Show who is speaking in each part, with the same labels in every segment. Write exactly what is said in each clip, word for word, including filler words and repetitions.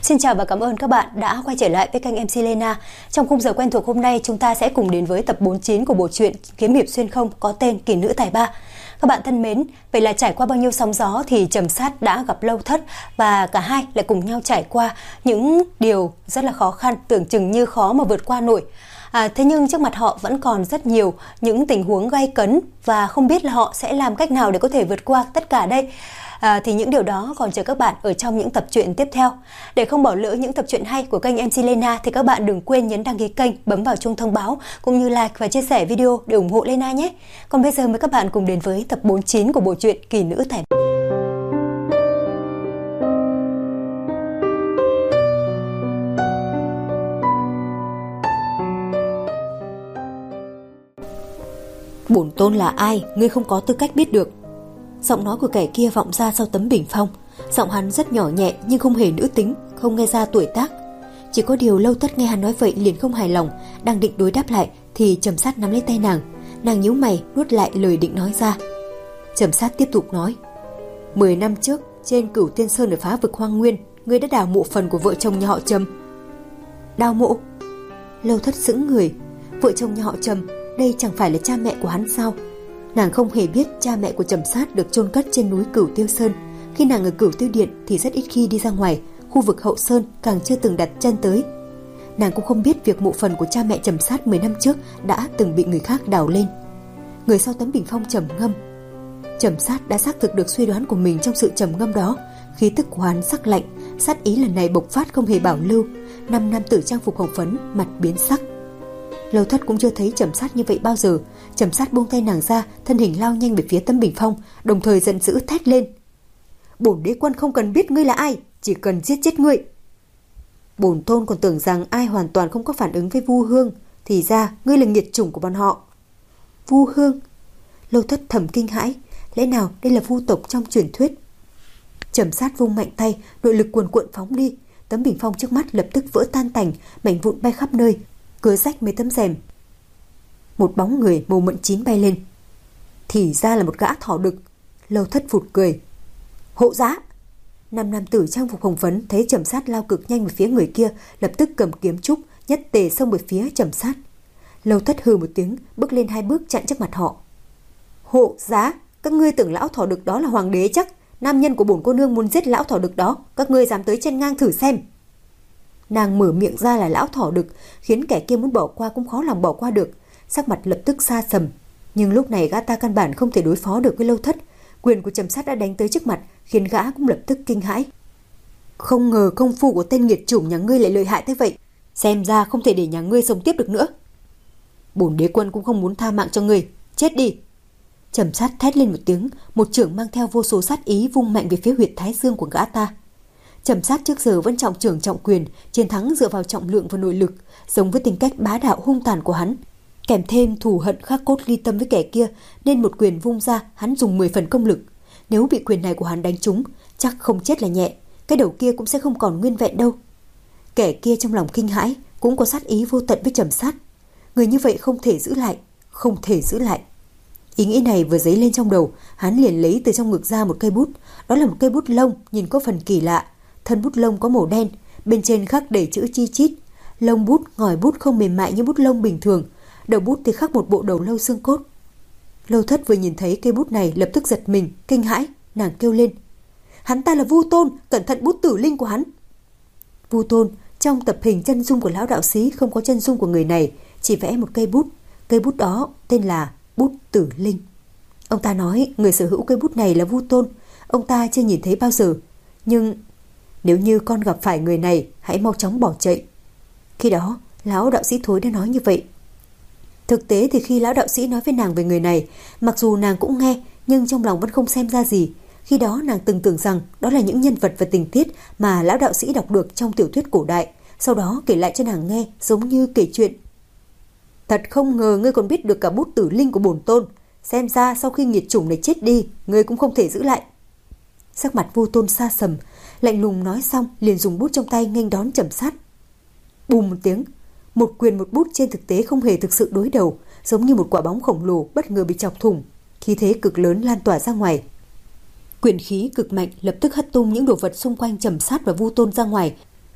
Speaker 1: Xin chào và cảm ơn các bạn đã quay trở lại với kênh em xê Lena. Trong khung giờ quen thuộc hôm nay, chúng ta sẽ cùng đến với tập bốn mươi chín của bộ truyện kiếm hiệp xuyên không có tên Kỳ nữ tài ba. Các bạn thân mến, vậy là trải qua bao nhiêu sóng gió thì Trầm Sát đã gặp Lâu Thất và cả hai lại cùng nhau trải qua những điều rất là khó khăn, tưởng chừng như khó mà vượt qua nổi. À, thế nhưng trước mặt họ vẫn còn rất nhiều những tình huống gay cấn và không biết là họ sẽ làm cách nào để có thể vượt qua tất cả đây. À, thì những điều đó còn chờ các bạn ở trong những tập truyện tiếp theo. Để không bỏ lỡ những tập truyện hay của kênh em xê Lena thì các bạn đừng quên nhấn đăng ký kênh, bấm vào chuông thông báo cũng như like và chia sẻ video để ủng hộ Lena nhé. Còn bây giờ mời các bạn cùng đến với tập bốn mươi chín của bộ truyện Kỳ nữ tài ba.
Speaker 2: Bổn tôn là ai, ngươi không có tư cách biết được. Giọng nói của kẻ kia vọng ra sau tấm bình phong. Giọng hắn rất nhỏ nhẹ nhưng không hề nữ tính, không nghe ra tuổi tác. Chỉ có điều Lâu Thất nghe hắn nói vậy liền không hài lòng, đang định đối đáp lại thì Trầm Sát nắm lấy tay nàng. Nàng nhíu mày nuốt lại lời định nói ra. Trầm Sát tiếp tục nói: Mười năm trước trên Cửu Tiên Sơn ở phá vực Hoang Nguyên, ngươi đã đào mộ phần của vợ chồng nhà họ Trầm. Đào mộ? Lâu Thất sững người. Vợ chồng nhà họ Trầm, đây chẳng phải là cha mẹ của hắn sao? Nàng không hề biết cha mẹ của Trầm Sát được chôn cất trên núi Cửu Tiêu Sơn. Khi nàng ở Cửu Tiêu Điện thì rất ít khi đi ra ngoài, khu vực Hậu Sơn càng chưa từng đặt chân tới. Nàng cũng không biết việc mộ phần của cha mẹ Trầm Sát mười năm trước đã từng bị người khác đào lên. Người sau tấm bình phong trầm ngâm. Trầm Sát đã xác thực được suy đoán của mình trong sự trầm ngâm đó. Khí tức của hắn sắc lạnh, sát ý lần này bộc phát không hề bảo lưu. Năm nam tử trang phục hồng phấn, mặt biến sắc. Lâu Thất cũng chưa thấy Trầm Sát như vậy bao giờ. Trầm Sát buông tay nàng ra, thân hình lao nhanh về phía tấm bình phong, đồng thời giận dữ thét lên: Bổn đế quân không cần biết ngươi là ai, chỉ cần giết chết ngươi. Bổn tôn còn tưởng rằng ai hoàn toàn không có phản ứng với Vu Hương, thì ra ngươi là nghiệt chủng của bọn họ. Vu Hương? Lâu Thất thầm kinh hãi, lẽ nào đây là vu tộc trong truyền thuyết? Trầm Sát vung mạnh tay, nội lực cuồn cuộn phóng đi, tấm bình phong trước mắt lập tức vỡ tan tành, mảnh vụn bay khắp nơi, cửa rách mấy tấm rèm. Một bóng người màu mận chín bay lên. Thì ra là một gã thỏ đực. Lâu Thất phụt cười. Hộ giá! Năm nam tử trang phục hồng phấn thấy Trầm Sát lao cực nhanh về phía người kia, lập tức cầm kiếm trúc nhất tề xông về phía Trầm Sát. Lâu Thất hừ một tiếng, bước lên hai bước chặn trước mặt họ. Hộ giá! Các ngươi tưởng lão thỏ đực đó là hoàng đế chắc? Nam nhân của bổn cô nương muốn giết lão thỏ đực đó, các ngươi dám tới chen ngang thử xem. Nàng mở miệng ra là lão thỏ đực, khiến kẻ kia muốn bỏ qua cũng khó lòng bỏ qua được. Sắc mặt lập tức xa sầm. Nhưng lúc này gã ta căn bản không thể đối phó được với Lâu Thất. Quyền của Trầm Sát đã đánh tới trước mặt, khiến gã cũng lập tức kinh hãi. Không ngờ công phu của tên nghiệt chủng nhà ngươi lại lợi hại thế vậy. Xem ra không thể để nhà ngươi sống tiếp được nữa. Bổn đế quân cũng không muốn tha mạng cho ngươi, chết đi. Trầm Sát thét lên một tiếng, một chưởng mang theo vô số sát ý vung mạnh về phía huyệt thái dương của gã ta. Trầm Sát trước giờ vẫn trọng chưởng trọng quyền, chiến thắng dựa vào trọng lượng và nội lực, giống với tính cách bá đạo hung tàn của hắn. Kèm thêm thù hận khắc cốt ghi tâm với kẻ kia, nên một quyền vung ra hắn dùng mười phần công lực. Nếu bị quyền này của hắn đánh trúng, chắc không chết là nhẹ, cái đầu kia cũng sẽ không còn nguyên vẹn đâu. Kẻ kia trong lòng kinh hãi, cũng có sát ý vô tận với Trầm Sát. Người như vậy không thể giữ lại, không thể giữ lại. Ý nghĩ này vừa dấy lên trong đầu, hắn liền lấy từ trong ngực ra một cây bút. Đó là một cây bút lông nhìn có phần kỳ lạ. Thân bút lông có màu đen, bên trên khắc đầy chữ chi chít. Lông bút, ngòi bút không mềm mại như bút lông bình thường. Đầu bút thì khắc một bộ đầu lâu xương cốt. Lâu Thất vừa nhìn thấy cây bút này lập tức giật mình, kinh hãi, nàng kêu lên: Hắn ta là Vu Tôn, cẩn thận bút tử linh của hắn. Vu Tôn, trong tập hình chân dung của lão đạo sĩ không có chân dung của người này, chỉ vẽ một cây bút. Cây bút đó tên là bút tử linh. Ông ta nói người sở hữu cây bút này là Vu Tôn. Ông ta chưa nhìn thấy bao giờ. Nhưng nếu như con gặp phải người này, hãy mau chóng bỏ chạy. Khi đó, lão đạo sĩ thối đã nói như vậy. Thực tế thì khi lão đạo sĩ nói với nàng về người này, mặc dù nàng cũng nghe, nhưng trong lòng vẫn không xem ra gì. Khi đó nàng từng tưởng rằng đó là những nhân vật và tình tiết mà lão đạo sĩ đọc được trong tiểu thuyết cổ đại, sau đó kể lại cho nàng nghe giống như kể chuyện. Thật không ngờ ngươi còn biết được cả bút tử linh của bổn tôn. Xem ra sau khi nghiệt chủng này chết đi, ngươi cũng không thể giữ lại. Sắc mặt Vu Tôn xa sầm, lạnh lùng nói xong liền dùng bút trong tay nghênh đón Trầm Sát. Bùm một tiếng, một quyền một bút trên thực tế không hề thực sự đối đầu, giống như một quả bóng khổng lồ bất ngờ bị chọc thủng, khí thế cực lớn lan tỏa ra ngoài. Quyền khí cực mạnh lập tức hất tung những đồ vật xung quanh Trầm Sát và Vu Tôn ra ngoài.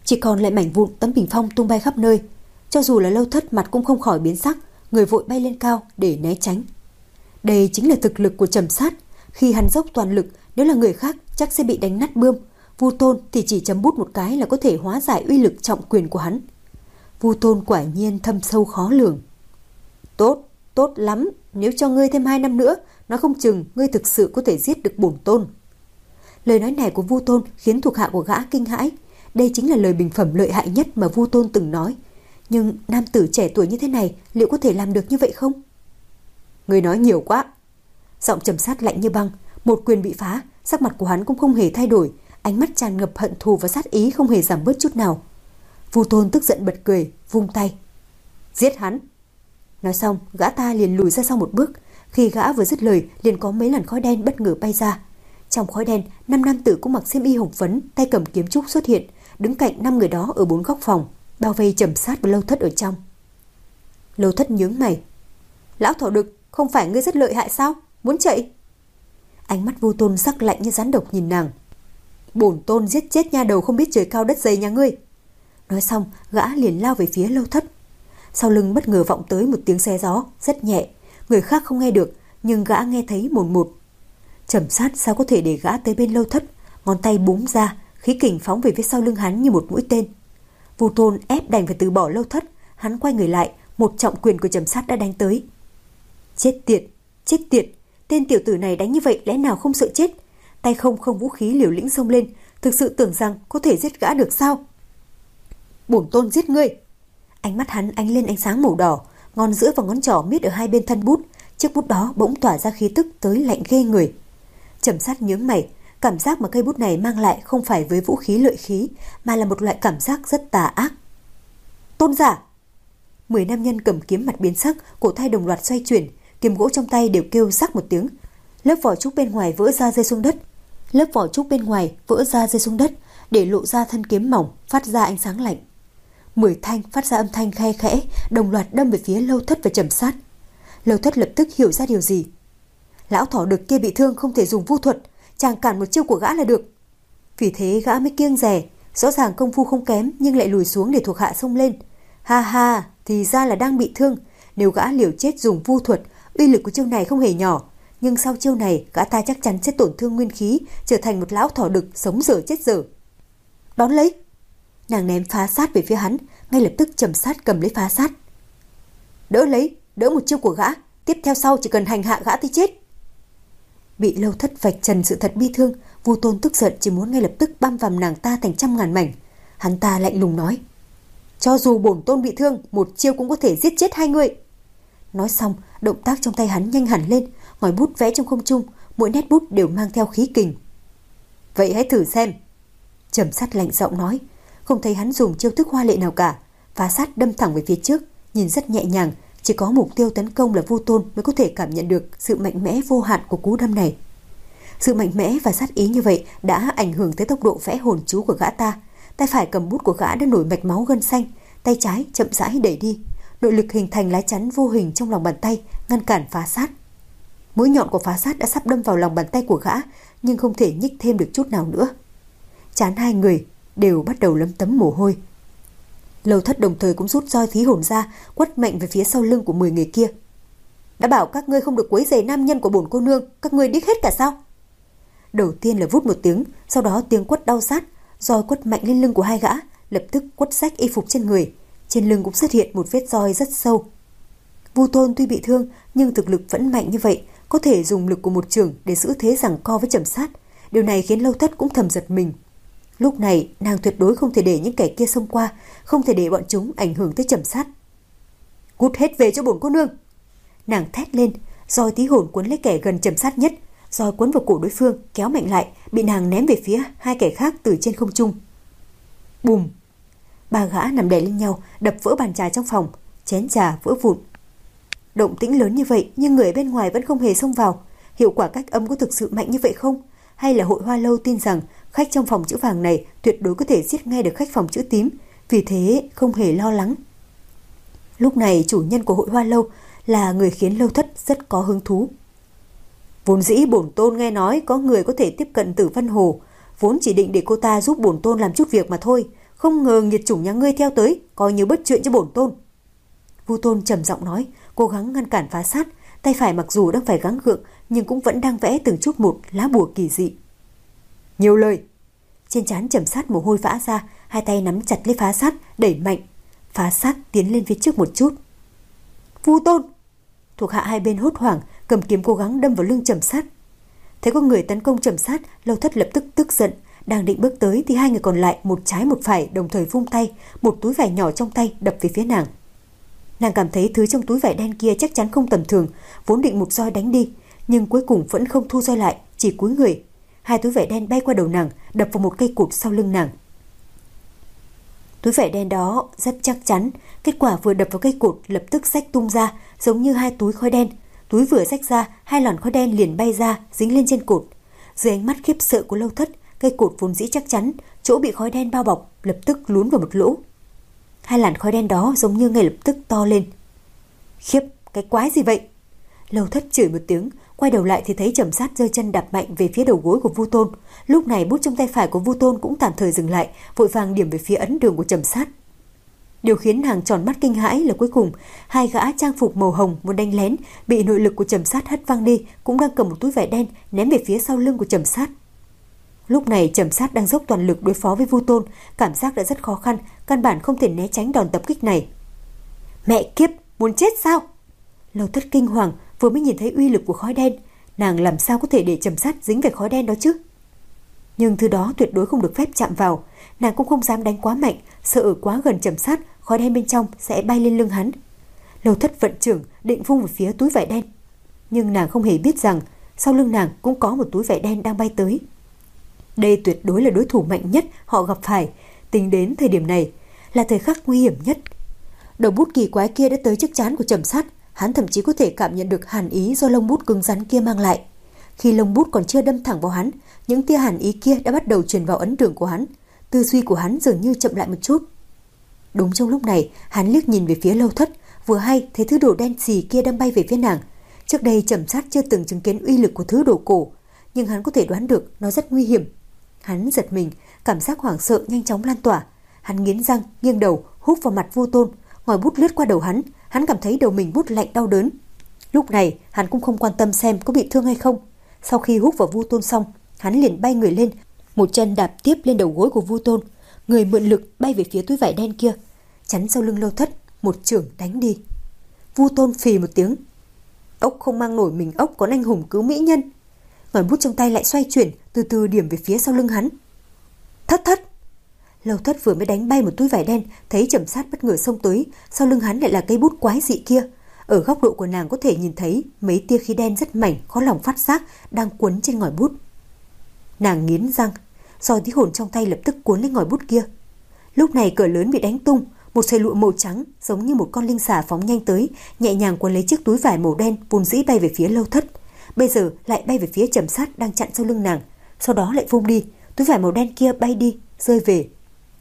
Speaker 2: Chỉ còn lại mảnh vụn tấm bình phong tung bay khắp nơi. Cho dù là Lâu Thất mặt cũng không khỏi biến sắc, người vội bay lên cao để né tránh. Đây chính là thực lực của Trầm Sát. Khi hắn dốc toàn lực, nếu là người khác chắc sẽ bị đánh nát bươm. Vu Tôn thì chỉ chấm bút một cái là có thể hóa giải uy lực trọng quyền của hắn. Vu Tôn quả nhiên thâm sâu khó lường. Tốt, tốt lắm. Nếu cho ngươi thêm hai năm nữa, nó không chừng ngươi thực sự có thể giết được bổn tôn. Lời nói này của Vu Tôn khiến thuộc hạ của gã kinh hãi. Đây chính là lời bình phẩm lợi hại nhất mà Vu Tôn từng nói. Nhưng nam tử trẻ tuổi như thế này liệu có thể làm được như vậy không? Ngươi nói nhiều quá. Giọng Trầm Sát lạnh như băng. Một quyền bị phá, sắc mặt của hắn cũng không hề thay đổi, ánh mắt tràn ngập hận thù và sát ý không hề giảm bớt chút nào. Vu Tôn tức giận bật cười, vung tay. Giết hắn. Nói xong, gã ta liền lùi ra sau một bước. Khi gã vừa dứt lời, liền có mấy làn khói đen bất ngờ bay ra. Trong khói đen, năm nam tử cũng mặc xiêm y hồng phấn, tay cầm kiếm trúc xuất hiện, đứng cạnh năm người đó ở bốn góc phòng, bao vây Trầm Sát và Lâu Thất ở trong. Lâu Thất nhướng mày. Lão thỏ đực, không phải ngươi rất lợi hại sao? Muốn chạy? Ánh mắt Vu Tôn sắc lạnh như rắn độc nhìn nàng. Bổn tôn giết chết nha đầu không biết trời cao đất dày nhà ngươi. Nói xong, gã liền lao về phía Lâu Thất. Sau lưng bất ngờ vọng tới một tiếng xé gió, rất nhẹ. Người khác không nghe được, nhưng gã nghe thấy mồn một. Trầm Sát sao có thể để gã tới bên Lâu Thất, ngón tay búng ra, khí kình phóng về phía sau lưng hắn như một mũi tên. Vu Tôn ép đành phải từ bỏ Lâu Thất, hắn quay người lại, một trọng quyền của Trầm Sát đã đánh tới. Chết tiệt, chết tiệt, tên tiểu tử này đánh như vậy lẽ nào không sợ chết? Tay không không vũ khí liều lĩnh xông lên, thực sự tưởng rằng có thể giết gã được sao? Bổn tôn giết ngươi. Ánh mắt hắn ánh lên ánh sáng màu đỏ, ngón giữa và ngón trỏ miết ở hai bên thân bút, chiếc bút đó bỗng tỏa ra khí tức tới lạnh ghê người. Trầm Sát nhướng mày, cảm giác mà cây bút này mang lại không phải với vũ khí lợi khí, mà là một loại cảm giác rất tà ác. Tôn giả! Mười nam nhân cầm kiếm mặt biến sắc, cổ tay đồng loạt xoay chuyển, kiếm gỗ trong tay đều kêu rắc một tiếng. Lớp vỏ trúc bên ngoài vỡ ra rơi xuống đất. Lớp vỏ trúc bên ngoài vỡ ra rơi xuống đất, để lộ ra thân kiếm mỏng, phát ra ánh sáng lạnh. Mười thanh phát ra âm thanh khe khẽ, đồng loạt đâm về phía Lâu Thất và Trầm Sát. Lâu Thất lập tức hiểu ra điều gì. Lão thỏ đực kia bị thương không thể dùng vu thuật, chàng cản một chiêu của gã là được. Vì thế gã mới kiêng dè, rõ ràng công phu không kém nhưng lại lùi xuống để thuộc hạ xông lên. Ha ha, thì ra là đang bị thương. Nếu gã liều chết dùng vu thuật, uy lực của chiêu này không hề nhỏ. Nhưng sau chiêu này, gã ta chắc chắn sẽ tổn thương nguyên khí, trở thành một lão thỏ đực sống dở chết dở. Đón lấy. Nàng ném phá sát về phía hắn, ngay lập tức Trầm Sát cầm lấy phá sát. Đỡ lấy, đỡ một chiêu của gã, tiếp theo sau chỉ cần hành hạ gã tới chết. Bị Lâu Thất vạch trần sự thật bi thương, Vu Tôn tức giận chỉ muốn ngay lập tức băm vằm nàng ta thành trăm ngàn mảnh. Hắn ta lạnh lùng nói: cho dù bổn tôn bị thương, một chiêu cũng có thể giết chết hai người. Nói xong, động tác trong tay hắn nhanh hẳn lên, ngòi bút vẽ trong không trung, mỗi nét bút đều mang theo khí kình. Vậy hãy thử xem. Trầm Sát lạnh giọng nói, không thấy hắn dùng chiêu thức hoa lệ nào cả, phá sát đâm thẳng về phía trước, nhìn rất nhẹ nhàng, chỉ có mục tiêu tấn công là Vu Tôn mới có thể cảm nhận được sự mạnh mẽ vô hạn của cú đâm này. Sự mạnh mẽ và sát ý như vậy đã ảnh hưởng tới tốc độ vẽ hồn chú của gã ta. Tay phải cầm bút của gã đã nổi mạch máu gân xanh, tay trái chậm rãi đẩy đi, nội lực hình thành lá chắn vô hình trong lòng bàn tay ngăn cản phá sát. Mũi nhọn của phá sát đã sắp đâm vào lòng bàn tay của gã, nhưng không thể nhích thêm được chút nào nữa. Trán hai người đều bắt đầu lấm tấm mồ hôi. Lâu Thất đồng thời cũng rút roi thí hồn ra, quất mạnh về phía sau lưng của mười người kia. Đã bảo các ngươi không được quấy rầy nam nhân của bổn cô nương, các ngươi điếc hết cả sao? Đầu tiên là vút một tiếng, sau đó tiếng quất đau sát, roi quất mạnh lên lưng của hai gã, lập tức quất rách y phục trên người, trên lưng cũng xuất hiện một vết roi rất sâu. Vu Tôn tuy bị thương nhưng thực lực vẫn mạnh như vậy, có thể dùng lực của một chưởng để giữ thế giằng co với Trầm Sát. Điều này khiến Lâu Thất cũng thầm giật mình. Lúc này nàng tuyệt đối không thể để những kẻ kia xông qua, không thể để bọn chúng ảnh hưởng tới Trầm Sát. Cút hết về cho bổn cô nương! Nàng thét lên, roi tí hồn cuốn lấy kẻ gần Trầm Sát nhất, roi cuốn vào cổ đối phương, kéo mạnh lại, bị nàng ném về phía hai kẻ khác từ trên không trung. Bùm! Ba gã nằm đè lên nhau, đập vỡ bàn trà trong phòng, chén trà vỡ vụn. Động tĩnh lớn như vậy nhưng người bên ngoài vẫn không hề xông vào. Hiệu quả cách âm có thực sự mạnh như vậy không? Hay là Hội Hoa Lâu tin rằng khách trong phòng chữ vàng này tuyệt đối có thể giết ngay được khách phòng chữ tím, vì thế không hề lo lắng. Lúc này chủ nhân của Hội Hoa Lâu là người khiến Lâu Thất rất có hứng thú. Vốn dĩ bổn tôn nghe nói có người có thể tiếp cận Tử Văn Hồ, vốn chỉ định để cô ta giúp bổn tôn làm chút việc mà thôi, không ngờ nghiệt chủng nhà ngươi theo tới, coi như bất chuyện cho bổn tôn. Vu Tôn trầm giọng nói, cố gắng ngăn cản Phá Sát, tay phải mặc dù đang phải gắng gượng nhưng cũng vẫn đang vẽ từng chút một lá bùa kỳ dị. Nhiều lời. Trên trán Trầm Sát mồ hôi vã ra, hai tay nắm chặt lấy Phá Sát, đẩy mạnh. Phá Sát tiến lên phía trước một chút. Vu Tôn! Thuộc hạ hai bên hốt hoảng, cầm kiếm cố gắng đâm vào lưng Trầm Sát. Thấy có người tấn công Trầm Sát, Lâu Thất lập tức tức giận, đang định bước tới thì hai người còn lại một trái một phải đồng thời vung tay, một túi vải nhỏ trong tay đập về phía nàng. Nàng cảm thấy thứ trong túi vải đen kia chắc chắn không tầm thường, vốn định một roi đánh đi, nhưng cuối cùng vẫn không thu roi lại, chỉ cúi người. Hai túi vải đen bay qua đầu nàng, đập vào một cây cột sau lưng nàng. Túi vải đen đó rất chắc chắn, kết quả vừa đập vào cây cột lập tức xách tung ra, giống như hai túi khói đen. Túi vừa xách ra, hai làn khói đen liền bay ra, dính lên trên cột. Dưới ánh mắt khiếp sợ của Lâu Thất, cây cột vốn dĩ chắc chắn, chỗ bị khói đen bao bọc lập tức lún vào một lỗ. Hai làn khói đen đó giống như ngay lập tức to lên. Khiếp, cái quái gì vậy? Lâu Thất chửi một tiếng, quay đầu lại thì thấy Trầm Sát giơ chân đạp mạnh về phía đầu gối của Vu Tôn. Lúc này bút trong tay phải của Vu Tôn cũng tạm thời dừng lại, vội vàng điểm về phía ấn đường của Trầm Sát. Điều khiến nàng tròn mắt kinh hãi là cuối cùng hai gã trang phục màu hồng muốn đánh lén bị nội lực của Trầm Sát hất văng đi, cũng đang cầm một túi vải đen ném về phía sau lưng của Trầm Sát. Lúc này Trầm Sát đang dốc toàn lực đối phó với Vu Tôn, cảm giác đã rất khó khăn, căn bản không thể né tránh đòn tập kích này. Mẹ kiếp, muốn chết sao? Lâu Thất kinh hoàng, vừa mới nhìn thấy uy lực của khói đen, nàng làm sao có thể để Trầm Sát dính về khói đen đó chứ? Nhưng thứ đó tuyệt đối không được phép chạm vào, nàng cũng không dám đánh quá mạnh, sợ ở quá gần Trầm Sát, khói đen bên trong sẽ bay lên lưng hắn. Lâu Thất vận trưởng định vung về phía túi vải đen, nhưng nàng không hề biết rằng sau lưng nàng cũng có một túi vải đen đang bay tới. Đây tuyệt đối là đối thủ mạnh nhất họ gặp phải, tính đến thời điểm này là thời khắc nguy hiểm nhất. Đầu bút kỳ quái kia đã tới trước trán của Trầm Sát, hắn thậm chí có thể cảm nhận được hàn ý do lông bút cứng rắn kia mang lại. Khi lông bút còn chưa đâm thẳng vào hắn, những tia hàn ý kia đã bắt đầu truyền vào ấn đường của hắn. Tư duy của hắn dường như chậm lại một chút. Đúng trong lúc này, hắn liếc nhìn về phía Lâu Thất, vừa hay thấy thứ đồ đen xì kia đang bay về phía nàng. Trước đây Trầm Sát chưa từng chứng kiến uy lực của thứ đồ cổ, nhưng hắn có thể đoán được nó rất nguy hiểm. Hắn giật mình, cảm giác hoảng sợ nhanh chóng lan tỏa. Hắn nghiến răng, nghiêng đầu, húc vào mặt Vu Tôn, ngòi bút lướt qua đầu hắn, hắn cảm thấy đầu mình bút lạnh đau đớn. Lúc này, hắn cũng không quan tâm xem có bị thương hay không. Sau khi húc vào Vu Tôn xong, hắn liền bay người lên, một chân đạp tiếp lên đầu gối của Vu Tôn, người mượn lực bay về phía túi vải đen kia, chắn sau lưng Lâu Thất, một chưởng đánh đi. Vu Tôn phì một tiếng. Ốc không mang nổi mình ốc có anh hùng cứu mỹ nhân. Ngòi bút trong tay lại xoay chuyển, từ từ điểm về phía sau lưng hắn. Thất thất. Lâu Thất vừa mới đánh bay một túi vải đen, thấy Trầm Sát bất ngờ xông tới, sau lưng hắn lại là cây bút quái dị kia. Ở góc độ của nàng có thể nhìn thấy mấy tia khí đen rất mảnh, khó lòng phát giác đang quấn trên ngòi bút. Nàng nghiến răng, roi tí hồn trong tay lập tức cuốn lên ngòi bút kia. Lúc này cửa lớn bị đánh tung, một sợi lụa màu trắng giống như một con linh xà phóng nhanh tới, nhẹ nhàng quấn lấy chiếc túi vải màu đen vốn dĩ bay về phía Lâu Thất. Bây giờ lại bay về phía Trầm Sát đang chặn sau lưng nàng, sau đó lại vung đi, túi vải màu đen kia bay đi, rơi về.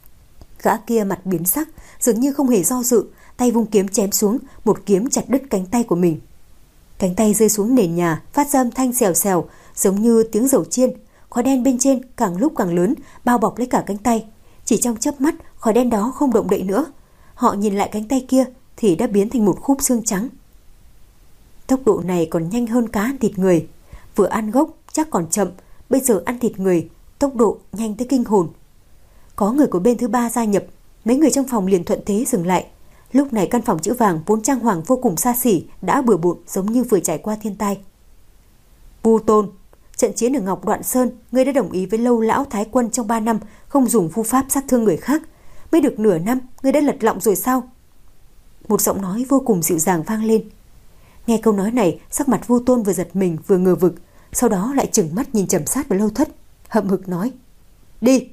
Speaker 2: Gã kia mặt biến sắc, dường như không hề do dự, tay vung kiếm chém xuống, một kiếm chặt đứt cánh tay của mình. Cánh tay rơi xuống nền nhà, phát ra âm thanh xèo xèo, giống như tiếng dầu chiên. Khói đen bên trên càng lúc càng lớn, bao bọc lấy cả cánh tay. Chỉ trong chớp mắt, khói đen đó không động đậy nữa. Họ nhìn lại cánh tay kia thì đã biến thành một khúc xương trắng. Tốc độ này còn nhanh hơn cá ăn thịt người. Vừa ăn gốc chắc còn chậm, bây giờ ăn thịt người, tốc độ nhanh tới kinh hồn. Có người của bên thứ ba gia nhập, mấy người trong phòng liền thuận thế dừng lại. Lúc này căn phòng chữ vàng vốn trang hoàng vô cùng xa xỉ đã bừa bộn giống như vừa trải qua thiên tai. Vu Tôn, trận chiến ở Ngọc Đoạn Sơn, ngươi đã đồng ý với Lâu lão thái quân trong ba năm không dùng phu pháp sát thương người khác. Mới được nửa năm, ngươi đã lật lọng rồi sao? Một giọng nói vô cùng dịu dàng vang lên. Nghe câu nói này, sắc mặt Vu Tôn vừa giật mình vừa ngờ vực, sau đó lại trừng mắt nhìn Trầm Sát và Lâu Thất, hậm hực nói: Đi!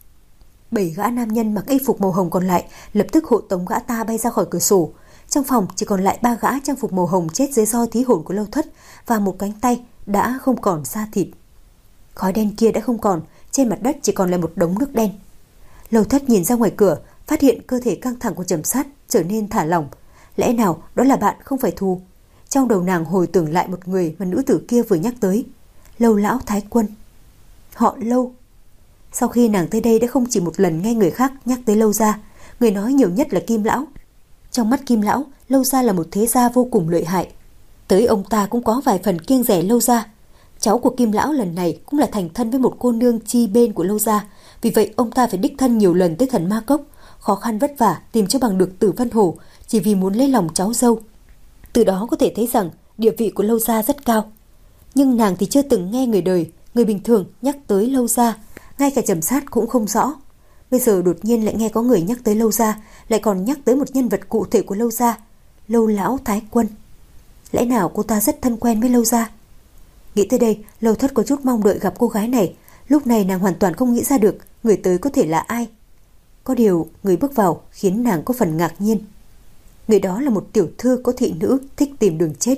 Speaker 2: Bảy gã nam nhân mặc y phục màu hồng còn lại lập tức hộ tống gã ta bay ra khỏi cửa sổ. Trong phòng chỉ còn lại ba gã trang phục màu hồng chết dưới roi thí hồn của Lâu Thất và một cánh tay đã không còn da thịt. Khói đen kia đã không còn, trên mặt đất chỉ còn lại một đống nước đen. Lâu Thất nhìn ra ngoài cửa, phát hiện cơ thể căng thẳng của Trầm Sát trở nên thả lỏng. Lẽ nào đó là bạn không phải thù? Trong đầu nàng hồi tưởng lại một người mà nữ tử kia vừa nhắc tới, Lâu lão thái quân. Họ Lâu. Sau khi nàng tới đây đã không chỉ một lần nghe người khác nhắc tới Lâu gia, người nói nhiều nhất là Kim lão. Trong mắt Kim lão, Lâu gia là một thế gia vô cùng lợi hại. Tới ông ta cũng có vài phần kiêng rẻ Lâu gia. Cháu của Kim lão lần này cũng là thành thân với một cô nương chi bên của Lâu gia, vì vậy ông ta phải đích thân nhiều lần tới Thần Ma Cốc, khó khăn vất vả tìm cho bằng được Tử Vân Hồ, chỉ vì muốn lấy lòng cháu dâu. Từ đó có thể thấy rằng địa vị của Lâu gia rất cao. Nhưng nàng thì chưa từng nghe người đời, người bình thường nhắc tới Lâu gia, ngay cả Trầm Sát cũng không rõ. Bây giờ đột nhiên lại nghe có người nhắc tới Lâu gia, lại còn nhắc tới một nhân vật cụ thể của Lâu gia, Lâu lão Thái Quân. Lẽ nào cô ta rất thân quen với Lâu gia? Nghĩ tới đây, Lâu Thất có chút mong đợi gặp cô gái này. Lúc này nàng hoàn toàn không nghĩ ra được người tới có thể là ai. Có điều người bước vào khiến nàng có phần ngạc nhiên. Người đó là một tiểu thư có thị nữ thích tìm đường chết.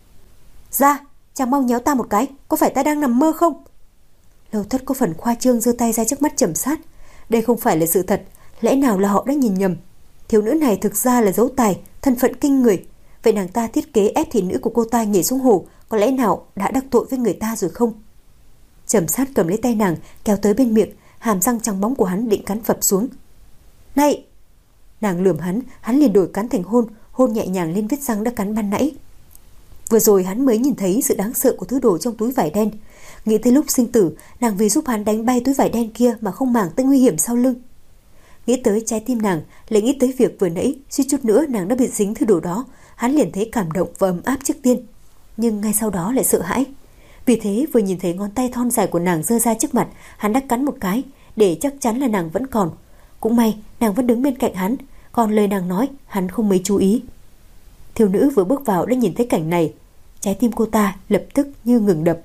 Speaker 2: Ra, chàng mau nhéo ta một cái, có phải ta đang nằm mơ không? Lâu Thất có phần khoa trương giơ tay ra trước mắt Trầm Sát. Đây không phải là sự thật, lẽ nào là họ đã nhìn nhầm? Thiếu nữ này thực ra là dấu tài, thân phận kinh người. Vậy nàng ta thiết kế ép thị nữ của cô ta nhảy xuống hồ, có lẽ nào đã đắc tội với người ta rồi không? Trầm Sát cầm lấy tay nàng, kéo tới bên miệng, hàm răng trắng bóng của hắn định cắn phập xuống. Này! Nàng lườm hắn, hắn liền đổi cắn thành hôn, hôn nhẹ nhàng lên vết răng đã cắn ban nãy. Vừa rồi hắn mới nhìn thấy sự đáng sợ của thứ đồ trong túi vải đen. Nghĩ tới lúc sinh tử, nàng vì giúp hắn đánh bay túi vải đen kia mà không màng tới nguy hiểm sau lưng. Nghĩ tới trái tim nàng, lại nghĩ tới việc vừa nãy suýt chút nữa nàng đã bị dính thứ đồ đó, hắn liền thấy cảm động và ấm áp trước tiên, nhưng ngay sau đó lại sợ hãi. Vì thế vừa nhìn thấy ngón tay thon dài của nàng giơ ra trước mặt, hắn đã cắn một cái để chắc chắn là nàng vẫn còn. Cũng may nàng vẫn đứng bên cạnh hắn, còn lời nàng nói hắn không mấy chú ý. Thiếu nữ vừa bước vào đã nhìn thấy cảnh này, trái tim cô ta lập tức như ngừng đập.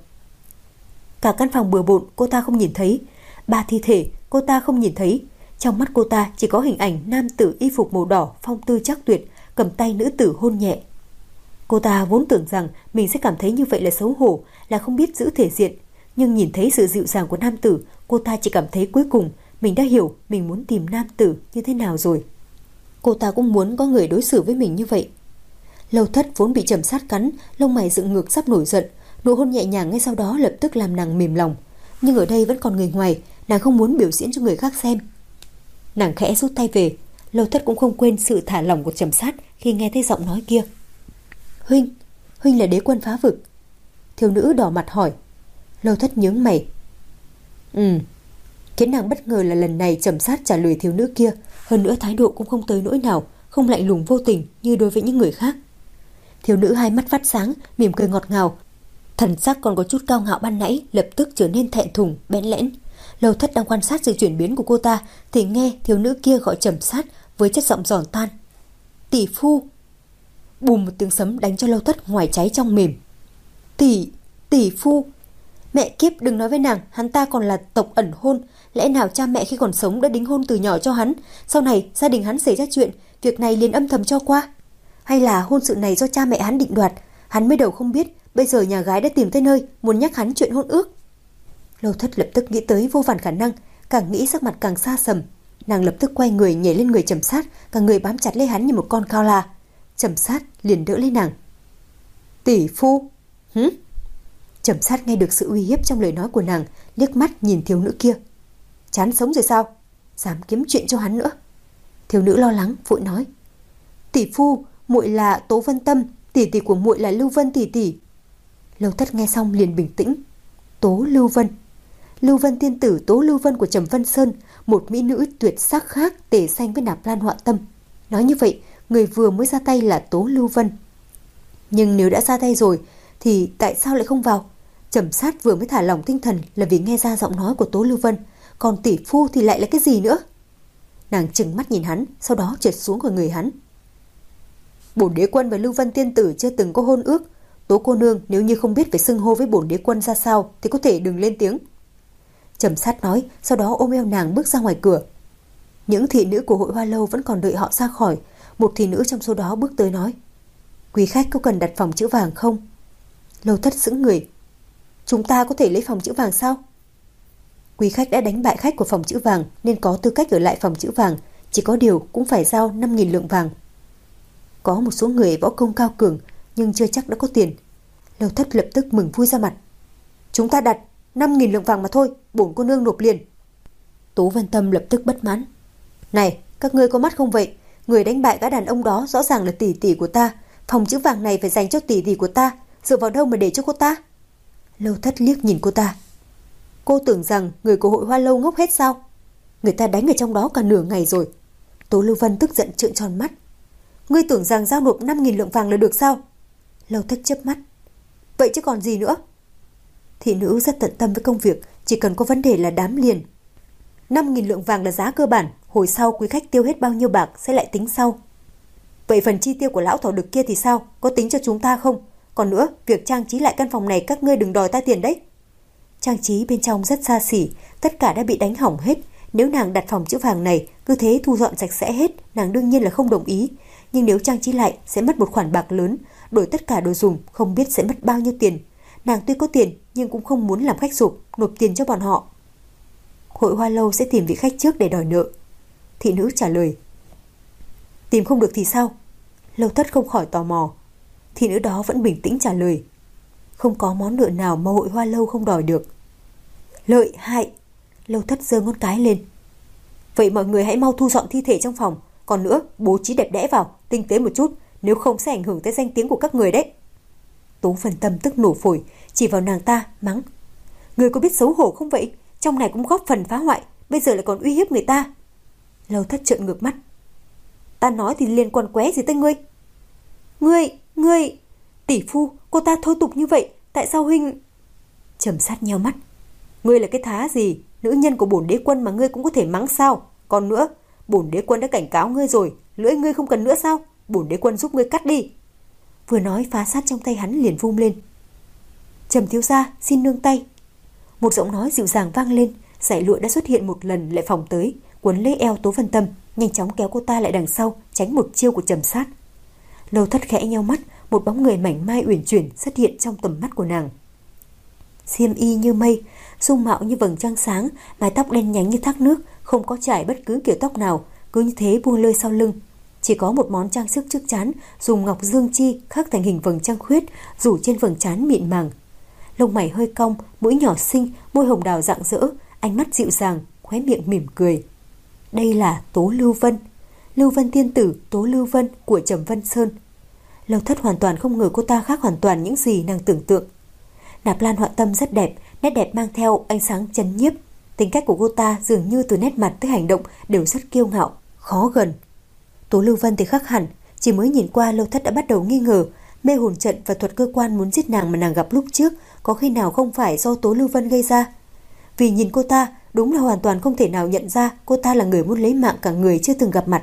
Speaker 2: Cả căn phòng bừa bộn cô ta không nhìn thấy, ba thi thể cô ta không nhìn thấy. Trong mắt cô ta chỉ có hình ảnh nam tử y phục màu đỏ phong tư chắc tuyệt, cầm tay nữ tử hôn nhẹ. Cô ta vốn tưởng rằng mình sẽ cảm thấy như vậy là xấu hổ, là không biết giữ thể diện. Nhưng nhìn thấy sự dịu dàng của nam tử, cô ta chỉ cảm thấy cuối cùng mình đã hiểu mình muốn tìm nam tử như thế nào rồi. Cô ta cũng muốn có người đối xử với mình như vậy. Lâu Thất vốn bị Trầm Sát cắn, lông mày dựng ngược sắp nổi giận. Nụ hôn nhẹ nhàng ngay sau đó lập tức làm nàng mềm lòng. Nhưng ở đây vẫn còn người ngoài, nàng không muốn biểu diễn cho người khác xem. Nàng khẽ rút tay về. Lâu Thất cũng không quên sự thả lỏng của Trầm Sát khi nghe thấy giọng nói kia. Huynh, huynh là đế quân phá vực? Thiếu nữ đỏ mặt hỏi. Lâu Thất nhướng mày. Ừ. Khiến nàng bất ngờ là lần này Trầm Sát trả lời thiếu nữ kia, hơn nữa thái độ cũng không tới nỗi nào, không lạnh lùng vô tình như đối với những người khác. Thiếu nữ hai mắt phát sáng, mỉm cười ngọt ngào, thần sắc còn có chút cao ngạo ban nãy lập tức trở nên thẹn thùng, bẽn lẽn. Lâu Thất đang quan sát sự chuyển biến của cô ta thì nghe thiếu nữ kia gọi Trầm Sát với chất giọng giòn tan. Tỷ phu. Bùm một tiếng sấm đánh cho Lâu Thất ngoài cháy trong mềm. Tỷ, tỷ phu. Mẹ kiếp, đừng nói với nàng, hắn ta còn là tộc ẩn hôn. Lẽ nào cha mẹ khi còn sống đã đính hôn từ nhỏ cho hắn, sau này gia đình hắn xảy ra chuyện, việc này liền âm thầm cho qua? Hay là hôn sự này do cha mẹ hắn định đoạt, hắn mới đầu không biết, bây giờ nhà gái đã tìm tới nơi, muốn nhắc hắn chuyện hôn ước? Lâu Thất lập tức nghĩ tới vô vàn khả năng, càng nghĩ sắc mặt càng xa sầm. Nàng lập tức quay người nhảy lên người Trầm Sát, cả người bám chặt lấy hắn như một con cao la. Trầm Sát liền đỡ lấy nàng. Tỷ phu. Hử? Trầm Sát nghe được sự uy hiếp trong lời nói của nàng, liếc mắt nhìn thiếu nữ kia. Chán sống rồi sao? Dám kiếm chuyện cho hắn nữa. Thiếu nữ lo lắng vội nói. Tỷ phu, muội là Tố Vân Tâm, tỷ tỷ của muội là Lưu Vân tỷ tỷ. Lâu Thất nghe xong liền bình tĩnh. Tố Lưu Vân. Lưu Vân tiên tử Tố Lưu Vân của Trầm Vân Sơn, một mỹ nữ tuyệt sắc khác tề xanh với Nạp Lan Họa Tâm. Nói như vậy, người vừa mới ra tay là Tố Lưu Vân. Nhưng nếu đã ra tay rồi thì tại sao lại không vào? Trầm Sát vừa mới thả lỏng tinh thần là vì nghe ra giọng nói của Tố Lưu Vân, còn tỷ phu thì lại là cái gì nữa? Nàng trừng mắt nhìn hắn, sau đó trượt xuống khỏi người hắn. Bổn đế quân và Lưu Vân tiên tử chưa từng có hôn ước. Tố cô nương nếu như không biết phải xưng hô với bổn đế quân ra sao thì có thể đừng lên tiếng. Trầm Sát nói, sau đó ôm eo nàng bước ra ngoài cửa. Những thị nữ của hội Hoa Lâu vẫn còn đợi họ ra khỏi. Một thị nữ trong số đó bước tới nói. Quý khách có cần đặt phòng chữ vàng không? Lâu Thất sững người. Chúng ta có thể lấy phòng chữ vàng sao? Quý khách đã đánh bại khách của phòng chữ vàng nên có tư cách ở lại phòng chữ vàng, chỉ có điều cũng phải giao năm nghìn lượng vàng. Có một số người võ công cao cường nhưng chưa chắc đã có tiền. Lâu Thất lập tức mừng vui ra mặt. Chúng ta đặt năm nghìn lượng vàng mà thôi, bổn cô nương nộp liền. Tố Vân Tâm lập tức bất mãn. Này, các ngươi có mắt không vậy? Người đánh bại gã đàn ông đó rõ ràng là tỷ tỷ của ta. Phòng chữ vàng này phải dành cho tỷ tỷ của ta. Dựa vào đâu mà để cho cô ta? Lâu Thất liếc nhìn cô ta. Cô tưởng rằng người của hội Hoa Lâu ngốc hết sao? Người ta đánh ở trong đó cả nửa ngày rồi. Tố Lưu Vân tức giận trợn tròn mắt. Ngươi tưởng rằng giao nộp năm nghìn lượng vàng là được sao? Lâu Thất chớp mắt. Vậy chứ còn gì nữa? Thị nữ rất tận tâm với công việc, chỉ cần có vấn đề là đám liền. năm nghìn lượng vàng là giá cơ bản, hồi sau quý khách tiêu hết bao nhiêu bạc sẽ lại tính sau. Vậy phần chi tiêu của lão thỏ đực kia thì sao? Có tính cho chúng ta không? Còn nữa, việc trang trí lại căn phòng này các ngươi đừng đòi ta tiền đấy. Trang trí bên trong rất xa xỉ, tất cả đã bị đánh hỏng hết. Nếu nàng đặt phòng chữ vàng này cứ thế thu dọn sạch sẽ hết, nàng đương nhiên là không đồng ý. Nhưng nếu trang trí lại sẽ mất một khoản bạc lớn, đổi tất cả đồ dùng không biết sẽ mất bao nhiêu tiền. Nàng tuy có tiền nhưng cũng không muốn làm khách sụp, nộp tiền cho bọn họ. Hội Hoa Lâu sẽ tìm vị khách trước để đòi nợ. Thị nữ trả lời. Tìm không được thì sao? Lâu Thất không khỏi tò mò. Thị nữ đó vẫn bình tĩnh trả lời. Không có món nợ nào mà Hội Hoa Lâu không đòi được. Lợi hại! Lâu Thất giơ ngón cái lên. Vậy mọi người hãy mau thu dọn thi thể trong phòng. Còn nữa, bố trí đẹp đẽ vào, tinh tế một chút, nếu không sẽ ảnh hưởng tới danh tiếng của các người đấy. Tố Vân Tâm tức nổ phổi, chỉ vào nàng ta, mắng. Người có biết xấu hổ không vậy? Trong này cũng góp phần phá hoại, bây giờ lại còn uy hiếp người ta. Lâu Thất trợn ngược mắt. Ta nói thì liên quan qué gì tới ngươi? Ngươi, ngươi... Tỷ phu, cô ta thô tục như vậy, tại sao huynh... Trầm Sát nheo mắt. Ngươi là cái thá gì? Nữ nhân của bổn đế quân mà ngươi cũng có thể mắng sao? Còn nữa, bổn đế quân đã cảnh cáo ngươi rồi, lưỡi ngươi không cần nữa sao? Bổn đế quân giúp ngươi cắt đi. Vừa nói phá sát trong tay hắn liền vung lên. Trầm thiếu gia, xin nương tay. Một giọng nói dịu dàng vang lên, giải lụa đã xuất hiện một lần lại phòng tới, quấn lấy eo Tố Vân Tâm, nhanh chóng kéo cô ta lại đằng sau, tránh một chiêu của Trầm Sát. Lâu Thất khẽ nheo mắt, một bóng người mảnh mai uyển chuyển xuất hiện trong tầm mắt của nàng. Xiêm y như mây, dung mạo như vầng trăng sáng, mái tóc đen nhánh như thác nước, không có trải bất cứ kiểu tóc nào, cứ như thế buông lơi sau lưng. Chỉ có một món trang sức trước trán dùng ngọc dương chi khắc thành hình vầng trăng khuyết, rủ trên vầng trán mịn màng. Lông mày hơi cong, mũi nhỏ xinh, môi hồng đào rạng rỡ, ánh mắt dịu dàng, khóe miệng mỉm cười. Đây là Tố Lưu Vân, Lưu Vân tiên tử Tố Lưu Vân của Trầm Vân Sơn. Lâu Thất hoàn toàn không ngờ cô ta khác hoàn toàn những gì nàng tưởng tượng. Nạp Lan Họa Tâm rất đẹp, nét đẹp mang theo ánh sáng chấn nhiếp. Tính cách của cô ta dường như từ nét mặt tới hành động đều rất kiêu ngạo, khó gần. Tố Lưu Vân thì khác hẳn, chỉ mới nhìn qua Lâu Thất đã bắt đầu nghi ngờ mê hồn trận và thuật cơ quan muốn giết nàng mà nàng gặp lúc trước có khi nào không phải do Tố Lưu Vân gây ra. Vì nhìn cô ta, đúng là hoàn toàn không thể nào nhận ra cô ta là người muốn lấy mạng cả người chưa từng gặp mặt.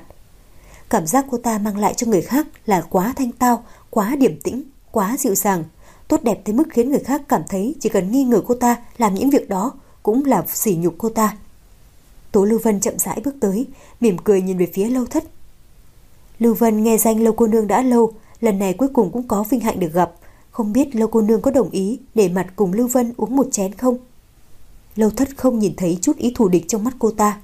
Speaker 2: Cảm giác cô ta mang lại cho người khác là quá thanh tao, quá điềm tĩnh, quá dịu dàng, tốt đẹp tới mức khiến người khác cảm thấy chỉ cần nghi ngờ cô ta làm những việc đó cũng là sỉ nhục cô ta. Tố Lưu Vân chậm rãi bước tới, mỉm cười nhìn về phía Lâu Thất. Lưu Vân nghe danh Lâu cô nương đã lâu, lần này cuối cùng cũng có vinh hạnh được gặp, không biết Lâu cô nương có đồng ý để mặt cùng Lưu Vân uống một chén không? Lâu Thất không nhìn thấy chút ý thù địch trong mắt cô ta.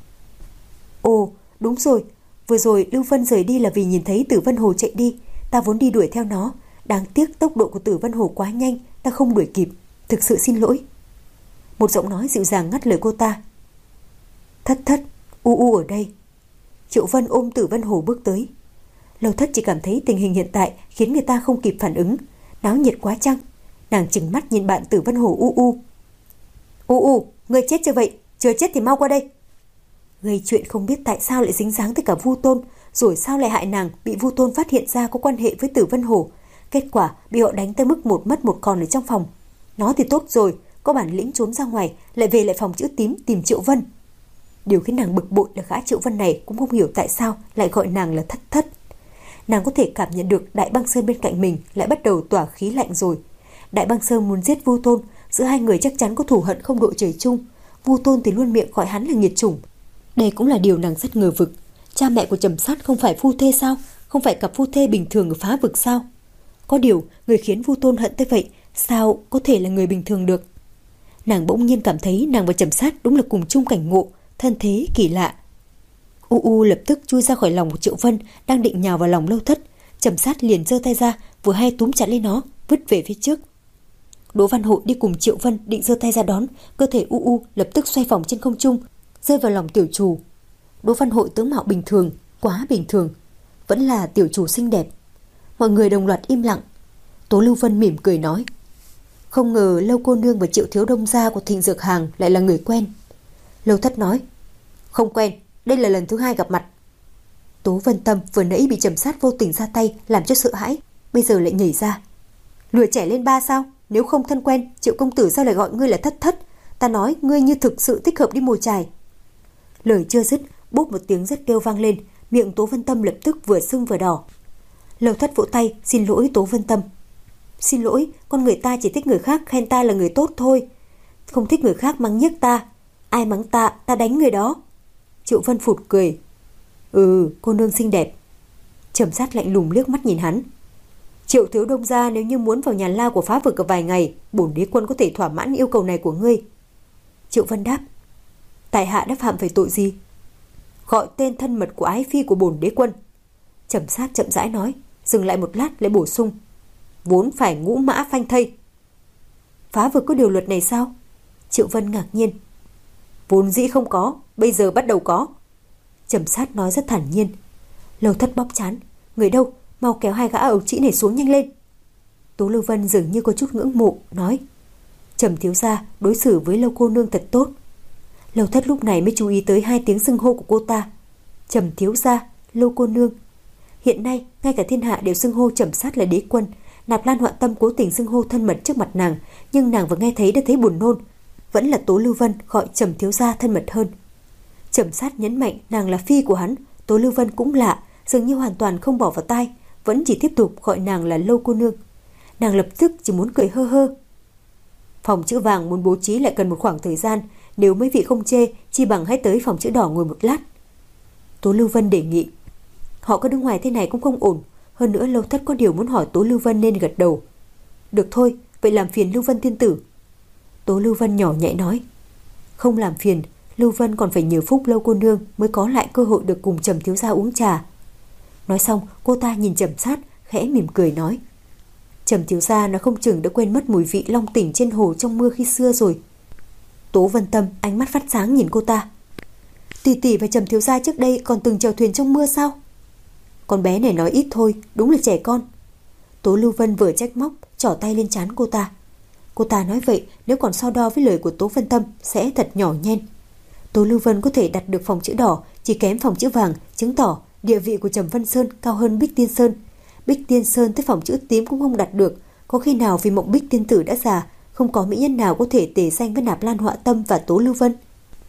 Speaker 2: Ồ, đúng rồi, vừa rồi Lưu Vân rời đi là vì nhìn thấy Tử Vân Hồ chạy đi, ta vốn đi đuổi theo nó, đáng tiếc tốc độ của Tử Vân Hồ quá nhanh, ta không đuổi kịp, thực sự xin lỗi. Một giọng nói dịu dàng ngắt lời cô ta. Thất thất, u u ở đây. Triệu Vân ôm Tử Vân Hồ bước tới. Lâu Thất chỉ cảm thấy tình hình hiện tại khiến người ta không kịp phản ứng, náo nhiệt quá chăng? Nàng trừng mắt nhìn bạn Tử Vân Hồ u u. U u, ngươi chết chưa vậy? Chưa chết thì mau qua đây. Gây chuyện không biết tại sao lại dính dáng tới cả Vu Tôn, rồi sao lại hại nàng bị Vu Tôn phát hiện ra có quan hệ với Tử Vân Hồ. Kết quả bị họ đánh tới mức một mất một còn ở trong phòng. Nó thì tốt rồi, có bản lĩnh trốn ra ngoài, lại về lại phòng chữ tím tìm Triệu Vân. Điều khiến nàng bực bội là gã Triệu Vân này cũng không hiểu tại sao lại gọi nàng là Thất Thất. Nàng có thể cảm nhận được Đại Băng Sơn bên cạnh mình lại bắt đầu tỏa khí lạnh rồi. Đại Băng Sơn muốn giết Vu Tôn, giữa hai người chắc chắn có thù hận không đội trời chung. Vu Tôn thì luôn miệng gọi hắn là nghiệt chủng. Đây cũng là điều nàng rất ngờ vực. Cha mẹ của Trầm Sát không phải phu thê sao? Không phải cặp phu thê bình thường ở phá vực sao? Có điều người khiến Vu Tôn hận tới vậy sao có thể là người bình thường được? Nàng bỗng nhiên cảm thấy nàng và Trầm Sát đúng là cùng chung cảnh ngộ, thân thế kỳ lạ. U U lập tức chui ra khỏi lòng của Triệu Vân đang định nhào vào lòng Lâu Thất. Trầm Sát liền giơ tay ra, vừa hay túm chặt lấy nó, vứt về phía trước. Đỗ Văn Hộ đi cùng Triệu Vân định giơ tay ra đón, cơ thể U U lập tức xoay vòng trên không trung, rơi vào lòng tiểu chủ. Đỗ Văn Hội tướng mạo bình thường, quá bình thường, vẫn là tiểu chủ xinh đẹp. Mọi người đồng loạt im lặng. Tố Lưu Vân mỉm cười nói: không ngờ Lâu cô nương và Triệu thiếu đông gia của Thịnh Dược Hàng lại là người quen. Lâu Thất nói: không quen, đây là lần thứ hai gặp mặt. Tố Vân Tâm vừa nãy bị Trầm Sát vô tình ra tay làm cho sợ hãi, bây giờ lại nhảy ra: lừa trẻ lên ba sao? Nếu không thân quen, Triệu công tử sao lại gọi ngươi là Thất Thất? Ta nói ngươi như thực sự thích hợp đi mồi chài. Lời chưa dứt, bốp một tiếng rất kêu vang lên, miệng Tố Vân Tâm lập tức vừa sưng vừa đỏ. Lâu Thất vỗ tay xin lỗi Tố Vân Tâm: xin lỗi, con người ta chỉ thích người khác khen ta là người tốt thôi, không thích người khác mắng nhiếc ta. Ai mắng ta, ta đánh người đó. Triệu Vân phụt cười: ừ, cô nương xinh đẹp. Trầm Sát lạnh lùng liếc mắt nhìn hắn: Triệu thiếu đông gia nếu như muốn vào nhà lao của phá vực ở vài ngày, bổn đế quân có thể thỏa mãn yêu cầu này của ngươi. Triệu Vân đáp: tại hạ đã phạm phải tội gì? Gọi tên thân mật của ái phi của bổn đế quân. Trầm Sát chậm rãi nói, dừng lại một lát lại bổ sung: vốn phải ngũ mã phanh thây. Phá vực có điều luật này sao? Triệu Vân ngạc nhiên: vốn dĩ không có, bây giờ bắt đầu có. Trầm Sát nói rất thản nhiên. Lâu Thất bóp chán: người đâu, mau kéo hai gã ấu trĩ này xuống nhanh lên. Tố Lưu Vân dường như có chút ngưỡng mộ, nói: Trầm thiếu gia đối xử với Lâu cô nương thật tốt. Lâu Thất lúc này mới chú ý tới hai tiếng xưng hô của cô ta: Trầm thiếu gia, Lâu cô nương. Hiện nay ngay cả thiên hạ đều xưng hô Trầm Sát là đế quân. Nạp Lan Họa Tâm cố tình xưng hô thân mật trước mặt nàng, nhưng nàng vừa nghe thấy đã thấy buồn nôn. Vẫn là Tố Lưu Vân gọi Trầm thiếu gia thân mật hơn. Trầm Sát nhấn mạnh nàng là phi của hắn. Tố Lưu Vân cũng lạ, dường như hoàn toàn không bỏ vào tai, vẫn chỉ tiếp tục gọi nàng là Lâu cô nương. Nàng lập tức chỉ muốn cười hơ hơ. Phòng chữ vàng muốn bố trí lại cần một khoảng thời gian, nếu mấy vị không chê, chi bằng hãy tới phòng chữ đỏ ngồi một lát. Tố Lưu Vân đề nghị. Họ có đứng ngoài thế này cũng không ổn, hơn nữa Lâu Thất có điều muốn hỏi Tố Lưu Vân nên gật đầu. Được thôi, vậy làm phiền Lưu Vân tiên tử. Tố Lưu Vân nhỏ nhẹ nói. Không làm phiền, Lưu Vân còn phải nhờ phúc Lâu cô nương mới có lại cơ hội được cùng Trầm thiếu gia uống trà. Nói xong, cô ta nhìn Trầm Sát, khẽ mỉm cười nói: Trầm thiếu gia nó không chừng đã quên mất mùi vị long tỉnh trên hồ trong mưa khi xưa rồi. Tố Vân Tâm ánh mắt phát sáng nhìn cô ta. Tỷ tỷ và Trầm thiếu gia trước đây còn từng chèo thuyền trong mưa sao? Con bé này nói ít thôi, đúng là trẻ con. Tố Lưu Vân vừa trách móc, trỏ tay lên trán cô ta. Cô ta nói vậy nếu còn so đo với lời của Tố Vân Tâm sẽ thật nhỏ nhen. Tố Lưu Vân có thể đặt được phòng chữ đỏ, chỉ kém phòng chữ vàng, chứng tỏ địa vị của Trầm Vân Sơn cao hơn Bích Tiên Sơn. Bích Tiên Sơn tới phòng chữ tím cũng không đặt được. Có khi nào vì Mộng Bích tiên tử đã già, không có mỹ nhân nào có thể tề danh với Nạp Lan Họa Tâm và Tố Lưu Vân.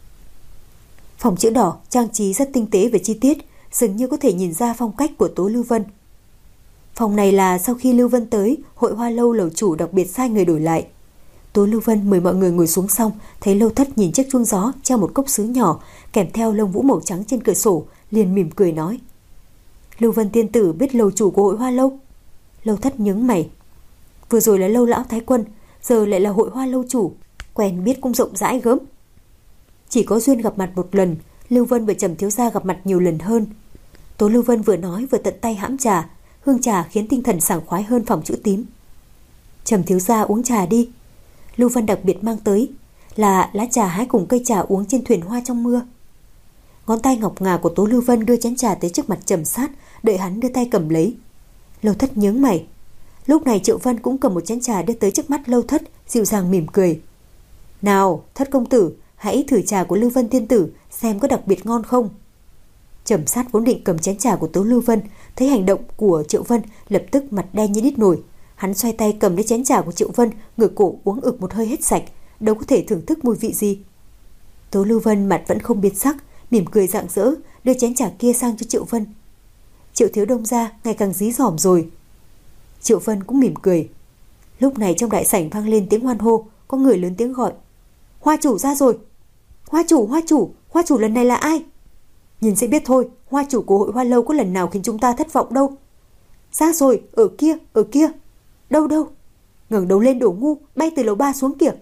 Speaker 2: Phòng chữ đỏ trang trí rất tinh tế về chi tiết, dường như có thể nhìn ra phong cách của Tố Lưu Vân. Phòng này là sau khi Lưu Vân tới, Hội Hoa Lâu lầu chủ đặc biệt sai người đổi lại. Tố Lưu Vân mời mọi người ngồi xuống xong, thấy Lâu Thất nhìn chiếc chuông gió treo một cốc sứ nhỏ kèm theo lông vũ màu trắng trên cửa sổ, liền mỉm cười nói: Lưu Vân tiên tử biết lầu chủ của Hội Hoa Lâu? Lâu Thất nhướng mày. Vừa rồi là Lâu lão thái quân, giờ lại là Hội Hoa Lâu chủ, quen biết cũng rộng rãi gớm. Chỉ có duyên gặp mặt một lần, Lưu Vân và Trầm thiếu gia gặp mặt nhiều lần hơn. Tố Lưu Vân vừa nói vừa tận tay hãm trà, hương trà khiến tinh thần sảng khoái hơn phòng chữ tím. Trầm thiếu gia uống trà đi. Lưu Vân đặc biệt mang tới là lá trà hái cùng cây trà uống trên thuyền hoa trong mưa. Ngón tay ngọc ngà của Tố Lưu Vân đưa chén trà tới trước mặt Trầm Sát, đợi hắn đưa tay cầm lấy. Lâu Thất nhướng mày. Lúc này Triệu Vân cũng cầm một chén trà đưa tới trước mắt Lâu Thất, dịu dàng mỉm cười. Nào, Thất công tử, hãy thử trà của Lưu Vân tiên tử, xem có đặc biệt ngon không. Trầm Sát vốn định cầm chén trà của Tố Lưu Vân, thấy hành động của Triệu Vân lập tức mặt đen như đít nổi. Hắn xoay tay cầm lấy chén trà của Triệu Vân, ngửa cổ uống ực một hơi hết sạch, đâu có thể thưởng thức mùi vị gì. Tố Lưu Vân mặt vẫn không biến sắc, mỉm cười rạng rỡ, đưa chén trà kia sang cho Triệu Vân. Triệu thiếu đông gia ngày càng dí dỏm rồi. Triệu Vân cũng mỉm cười. Lúc này trong đại sảnh vang lên tiếng hoan hô, có người lớn tiếng gọi: Hoa chủ ra rồi. Hoa chủ, hoa chủ, hoa chủ lần này là ai? Nhìn sẽ biết thôi, hoa chủ của Hội Hoa Lâu có lần nào khiến chúng ta thất vọng đâu. Ra rồi, ở kia, ở kia. Đâu đâu? Ngẩng đầu lên đồ ngu, bay từ lầu ba xuống kìa.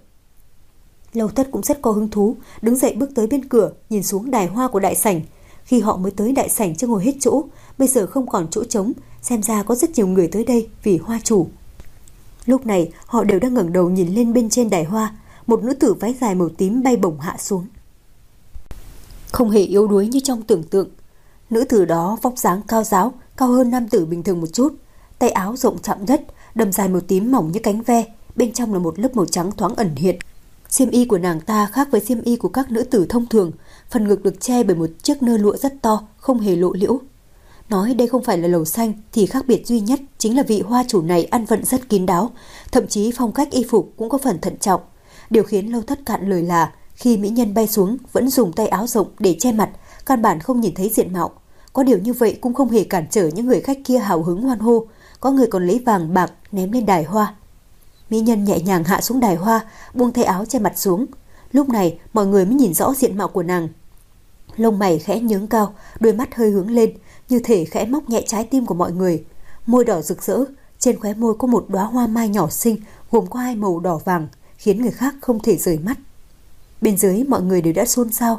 Speaker 2: Lâu Thất cũng rất có hứng thú, đứng dậy bước tới bên cửa, nhìn xuống đài hoa của đại sảnh. Khi họ mới tới đại sảnh chưa ngồi hết chỗ, bây giờ không còn chỗ trống, xem ra có rất nhiều người tới đây vì hoa chủ. Lúc này họ đều đang ngẩng đầu nhìn lên bên trên đài hoa, một nữ tử váy dài màu tím bay bổng hạ xuống. không hề yếu đuối như trong tưởng tượng. Nữ tử đó vóc dáng cao ráo, cao hơn nam tử bình thường một chút, tay áo rộng chạm đất, đầm dài màu tím mỏng như cánh ve, bên trong là một lớp màu trắng thoáng ẩn hiện. Xiêm y của nàng ta khác với xiêm y của các nữ tử thông thường, phần ngực được che bởi một chiếc nơ lụa rất to, không hề lộ liễu. Nói đây không phải là lầu xanh thì khác biệt duy nhất chính là vị hoa chủ này ăn vận rất kín đáo, thậm chí phong cách y phục cũng có phần thận trọng. Điều khiến Lâu Thất cạn lời là khi mỹ nhân bay xuống vẫn dùng tay áo rộng để che mặt, căn bản không nhìn thấy diện mạo. Có điều như vậy cũng không hề cản trở những người khách kia hào hứng hoan hô, có người còn lấy vàng bạc ném lên đài hoa. Mỹ nhân nhẹ nhàng hạ xuống đài hoa, buông tay áo che mặt xuống. Lúc này mọi người mới nhìn rõ diện mạo của nàng. Lông mày khẽ nhướng cao, đôi mắt hơi hướng lên, như thể khẽ móc nhẹ trái tim của mọi người. Môi đỏ rực rỡ, trên khóe môi có một đóa hoa mai nhỏ xinh gồm có hai màu đỏ vàng, khiến người khác không thể rời mắt. Bên dưới mọi người đều đã xôn xao.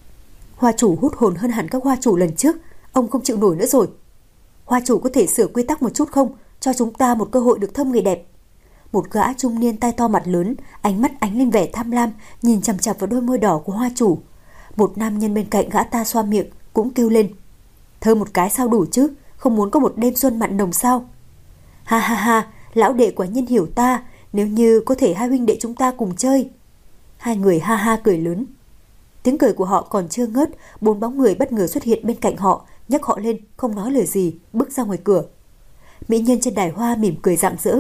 Speaker 2: Hoa chủ hút hồn hơn hẳn các hoa chủ lần trước, ông không chịu nổi nữa rồi. Hoa chủ có thể sửa quy tắc một chút không, cho chúng ta một cơ hội được thâm người đẹp. Một gã trung niên tai to mặt lớn, ánh mắt ánh lên vẻ tham lam, nhìn chằm chằm vào đôi môi đỏ của hoa chủ. Một nam nhân bên cạnh gã ta xoa miệng cũng kêu lên: thơ một cái sao đủ chứ, không muốn có một đêm xuân mặn nồng sao? Ha ha ha, lão đệ quả nhiên hiểu ta, nếu như có thể hai huynh đệ chúng ta cùng chơi. Hai người ha ha cười lớn. Tiếng cười của họ còn chưa ngớt, bốn bóng người bất ngờ xuất hiện bên cạnh họ, nhấc họ lên, không nói lời gì, bước ra ngoài cửa. Mỹ nhân trên đài hoa mỉm cười rạng rỡ.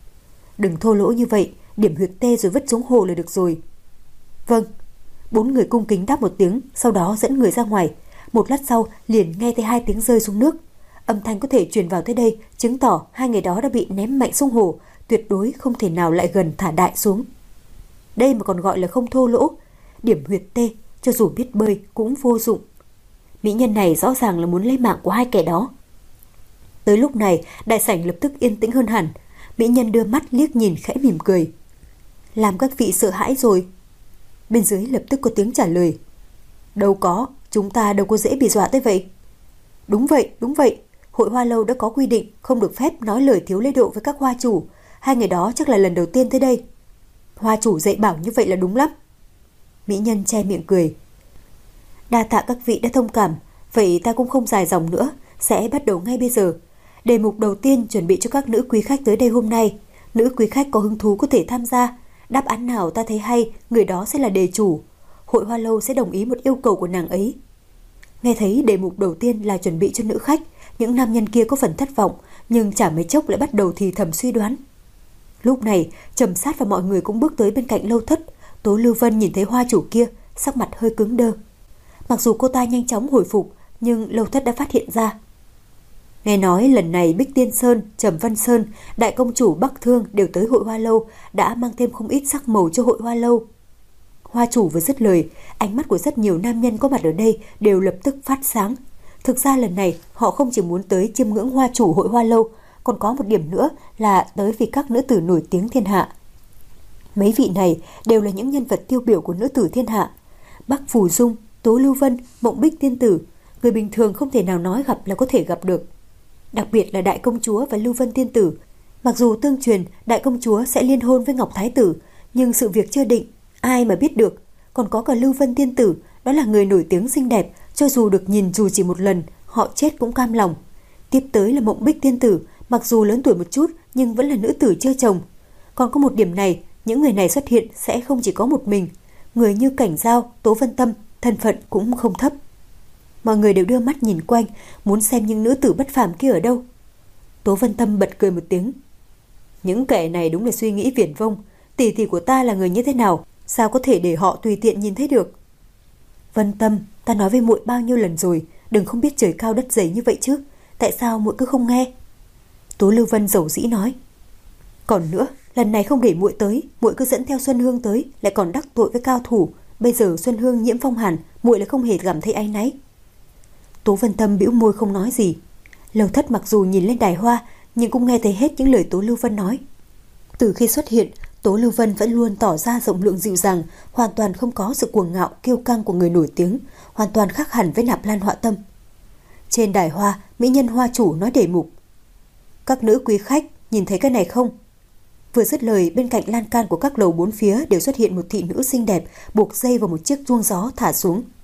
Speaker 2: Đừng thô lỗ như vậy, điểm huyệt tê rồi vứt xuống hồ là được rồi. Vâng. Bốn người cung kính đáp một tiếng, sau đó dẫn người ra ngoài. Một lát sau liền nghe thấy hai tiếng rơi xuống nước. Âm thanh có thể truyền vào tới đây, chứng tỏ hai người đó đã bị ném mạnh xuống hồ, tuyệt đối không thể nào lại gần thả đại xuống. Đây mà còn gọi là không thô lỗ. Điểm huyệt tê, cho dù biết bơi cũng vô dụng. Mỹ nhân này rõ ràng là muốn lấy mạng của hai kẻ đó. Tới lúc này, đại sảnh lập tức yên tĩnh hơn hẳn. Mỹ nhân đưa mắt liếc nhìn khẽ mỉm cười. Làm các vị sợ hãi rồi. Bên dưới lập tức có tiếng trả lời. Đâu có, chúng ta đâu có dễ bị dọa tới vậy. Đúng vậy, đúng vậy. Hội hoa lâu đã có quy định không được phép nói lời thiếu lễ độ với các hoa chủ. Hai người đó chắc là lần đầu tiên tới đây. Hoa chủ dạy bảo như vậy là đúng lắm. Mỹ nhân che miệng cười. Đa tạ các vị đã thông cảm. Vậy ta cũng không dài dòng nữa, sẽ bắt đầu ngay bây giờ. Đề mục đầu tiên chuẩn bị cho các nữ quý khách tới đây hôm nay. Nữ quý khách có hứng thú có thể tham gia. Đáp án nào ta thấy hay, người đó sẽ là đề chủ. Hội hoa lâu sẽ đồng ý một yêu cầu của nàng ấy. Nghe thấy đề mục đầu tiên là chuẩn bị cho nữ khách, những nam nhân kia có phần thất vọng, nhưng chả mấy chốc lại bắt đầu thì thầm suy đoán. Lúc này, Trầm Sát và mọi người cũng bước tới bên cạnh Lâu Thất. Tố Lưu Vân nhìn thấy hoa chủ kia, sắc mặt hơi cứng đơ. Mặc dù cô ta nhanh chóng hồi phục, nhưng Lâu Thất đã phát hiện ra. Nghe nói lần này Bích Tiên Sơn, Trầm Văn Sơn, đại công chủ Bắc Thương đều tới hội hoa lâu, đã mang thêm không ít sắc màu cho hội hoa lâu. Hoa chủ vừa dứt lời, ánh mắt của rất nhiều nam nhân có mặt ở đây đều lập tức phát sáng. Thực ra lần này họ không chỉ muốn tới chiêm ngưỡng hoa chủ hội hoa lâu, còn có một điểm nữa là tới vì các nữ tử nổi tiếng thiên hạ. Mấy vị này đều là những nhân vật tiêu biểu của nữ tử thiên hạ. Bắc Phù Dung, Tố Lưu Vân, Mộng Bích Tiên Tử, người bình thường không thể nào nói gặp là có thể gặp được. Đặc biệt là đại công chúa và Lưu Vân Tiên Tử. Mặc dù tương truyền đại công chúa sẽ liên hôn với Ngọc Thái Tử, nhưng sự việc chưa định, ai mà biết được. Còn có cả Lưu Vân Tiên Tử, đó là người nổi tiếng xinh đẹp, cho dù được nhìn dù chỉ một lần, họ chết cũng cam lòng. Tiếp tới là Mộng Bích Tiên Tử, mặc dù lớn tuổi một chút nhưng vẫn là nữ tử chưa chồng. Còn có một điểm này, những người này xuất hiện sẽ không chỉ có một mình. Người như Cảnh Giao, Tố Vân Tâm, thân phận cũng không thấp. Mọi người đều đưa mắt nhìn quanh, muốn xem những nữ tử bất phàm kia ở đâu. Tố Vân Tâm bật cười một tiếng. Những kẻ này đúng là suy nghĩ viển vông. Tỷ tỷ của ta là người như thế nào, sao có thể để họ tùy tiện nhìn thấy được? Vân Tâm, ta nói với muội bao nhiêu lần rồi, đừng không biết trời cao đất dày như vậy chứ. Tại sao muội cứ không nghe? Tố Lưu Vân dầu dĩ nói. Còn nữa, lần này không để muội tới, muội cứ dẫn theo Xuân Hương tới, lại còn đắc tội với cao thủ. Bây giờ Xuân Hương nhiễm phong hàn, muội lại không hề cảm thấy áy náy. Tố Vân Tâm bĩu môi không nói gì. Lâu Thất mặc dù nhìn lên đài hoa, nhưng cũng nghe thấy hết những lời Tố Lưu Vân nói. Từ khi xuất hiện, Tố Lưu Vân vẫn luôn tỏ ra rộng lượng dịu dàng, hoàn toàn không có sự cuồng ngạo kiêu căng của người nổi tiếng, hoàn toàn khác hẳn với Nạp Lan Họa Tâm. Trên đài hoa, mỹ nhân hoa chủ nói đề mục. Các nữ quý khách nhìn thấy cái này không? Vừa dứt lời, bên cạnh lan can của các lầu bốn phía đều xuất hiện một thị nữ xinh đẹp, buộc dây vào một chiếc chuông gió thả xuống.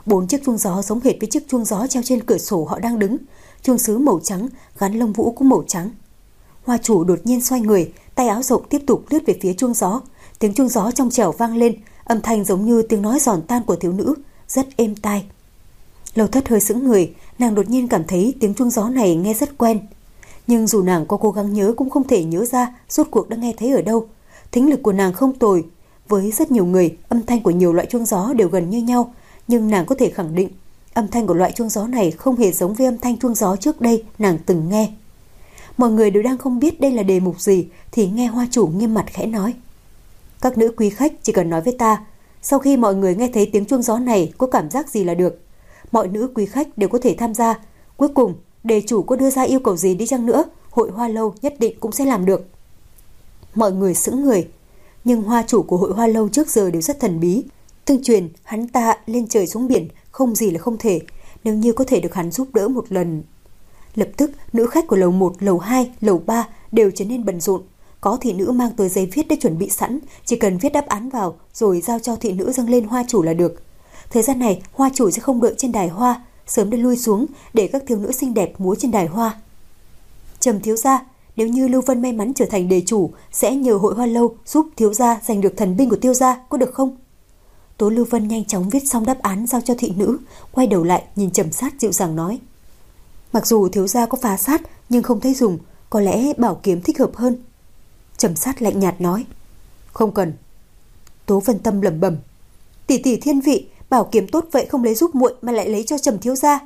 Speaker 2: Bốn chiếc chuông gió giống hệt với chiếc chuông gió treo trên cửa sổ họ đang đứng. Chuông sứ màu trắng, gắn lông vũ cũng màu trắng. Hoa chủ đột nhiên xoay người, tay áo rộng tiếp tục lướt về phía chuông gió. Tiếng chuông gió trong trẻo vang lên, âm thanh giống như tiếng nói giòn tan của thiếu nữ, rất êm tai. Lâu Thất hơi sững người, nàng đột nhiên cảm thấy tiếng chuông gió này nghe rất quen. Nhưng dù nàng có cố gắng nhớ cũng không thể nhớ ra rốt cuộc đã nghe thấy ở đâu. Thính lực của nàng không tồi. Với rất nhiều người, âm thanh của nhiều loại chuông gió đều gần như nhau, nhưng nàng có thể khẳng định âm thanh của loại chuông gió này không hề giống với âm thanh chuông gió trước đây nàng từng nghe. Mọi người đều đang không biết đây là đề mục gì thì nghe hoa chủ nghiêm mặt khẽ nói: các nữ quý khách chỉ cần nói với ta, sau khi mọi người nghe thấy tiếng chuông gió này có cảm giác gì là được. Mọi nữ quý khách đều có thể tham gia. Cuối cùng, đề chủ có đưa ra yêu cầu gì đi chăng nữa, hội Hoa Lâu nhất định cũng sẽ làm được. Mọi người sững người. Nhưng hoa chủ của hội Hoa Lâu trước giờ đều rất thần bí. Tương truyền hắn ta lên trời xuống biển không gì là không thể. Nếu như có thể được hắn giúp đỡ một lần. Lập tức nữ khách của lầu một, lầu hai, lầu ba đều trở nên bận rộn. Có thị nữ mang tới giấy viết để chuẩn bị sẵn, chỉ cần viết đáp án vào rồi giao cho thị nữ dâng lên hoa chủ là được. Thời gian này hoa chủ sẽ không đợi trên đài hoa, sớm đã lui xuống để các thiếu nữ xinh đẹp múa trên đài hoa. Trầm thiếu gia, nếu như Lưu Vân may mắn trở thành đề chủ, sẽ nhờ hội Hoa Lâu giúp thiếu gia giành được thần binh của Tiêu gia, có được không? Tố Lưu Vân nhanh chóng viết xong đáp án giao cho thị nữ, quay đầu lại nhìn Trầm Sát dịu dàng nói: mặc dù thiếu gia có phá sát nhưng không thấy dùng, có lẽ bảo kiếm thích hợp hơn. Trầm Sát lạnh nhạt nói: không cần. Tố Vân Tâm lẩm bẩm: tỷ tỷ thiên vị, bảo kiếm tốt vậy không lấy giúp muội mà lại lấy cho Trầm thiếu gia.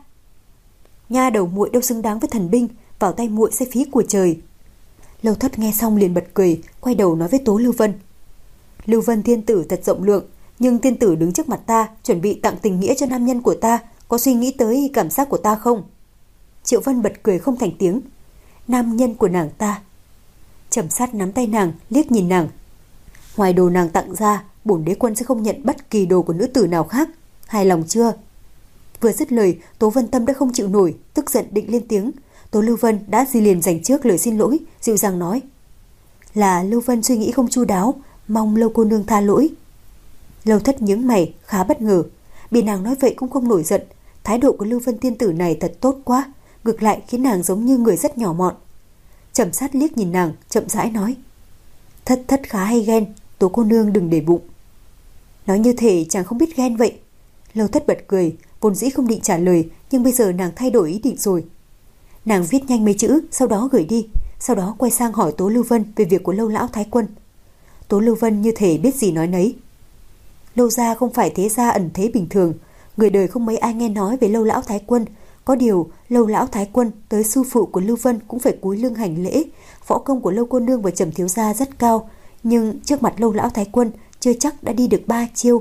Speaker 2: Nha đầu muội đâu xứng đáng với thần binh, vào tay muội sẽ phí của trời. Lâu Thất nghe xong liền bật cười, quay đầu nói với Tố Lưu Vân: Lưu Vân tiên tử thật rộng lượng, nhưng tiên tử đứng trước mặt ta chuẩn bị tặng tình nghĩa cho nam nhân của ta, có suy nghĩ tới cảm giác của ta không? Triệu Vân bật cười không thành tiếng. Nam nhân của nàng ta. Trầm Sát nắm tay nàng, liếc nhìn nàng: ngoài đồ nàng tặng ra, bổn đế quân sẽ không nhận bất kỳ đồ của nữ tử nào khác, hài lòng chưa? Vừa dứt lời, Tố Vân Tâm đã không chịu nổi, tức giận định lên tiếng. Tố Lưu Vân đã di liền dành trước lời xin lỗi, dịu dàng nói: là Lưu Vân suy nghĩ không chu đáo, mong Lâu cô nương tha lỗi. Lâu Thất nhướng mày, khá bất ngờ. Bị nàng nói vậy cũng không nổi giận. Thái độ của Lưu Vân tiên tử này thật tốt quá, ngược lại khiến nàng giống như người rất nhỏ mọn. Trầm Sát liếc nhìn nàng, chậm rãi nói: Thất thất khá hay ghen, Tố cô nương đừng để bụng. Nói như thể chàng không biết ghen vậy. Lâu Thất bật cười, vốn dĩ không định trả lời, nhưng bây giờ nàng thay đổi ý định rồi. Nàng viết nhanh mấy chữ, sau đó gửi đi, sau đó quay sang hỏi Tố Lưu Vân về việc của Lâu lão thái quân. Tố Lưu Vân như thể biết gì nói nấy. Lâu gia không phải thế gia ẩn thế bình thường, người đời không mấy ai nghe nói về Lâu lão thái quân. Có điều Lâu lão thái quân tới sư phụ của Lưu Vân cũng phải cúi lưng hành lễ. Võ công của Lâu cô nương và Trầm thiếu gia rất cao, nhưng trước mặt Lâu lão thái quân chưa chắc đã đi được ba chiêu.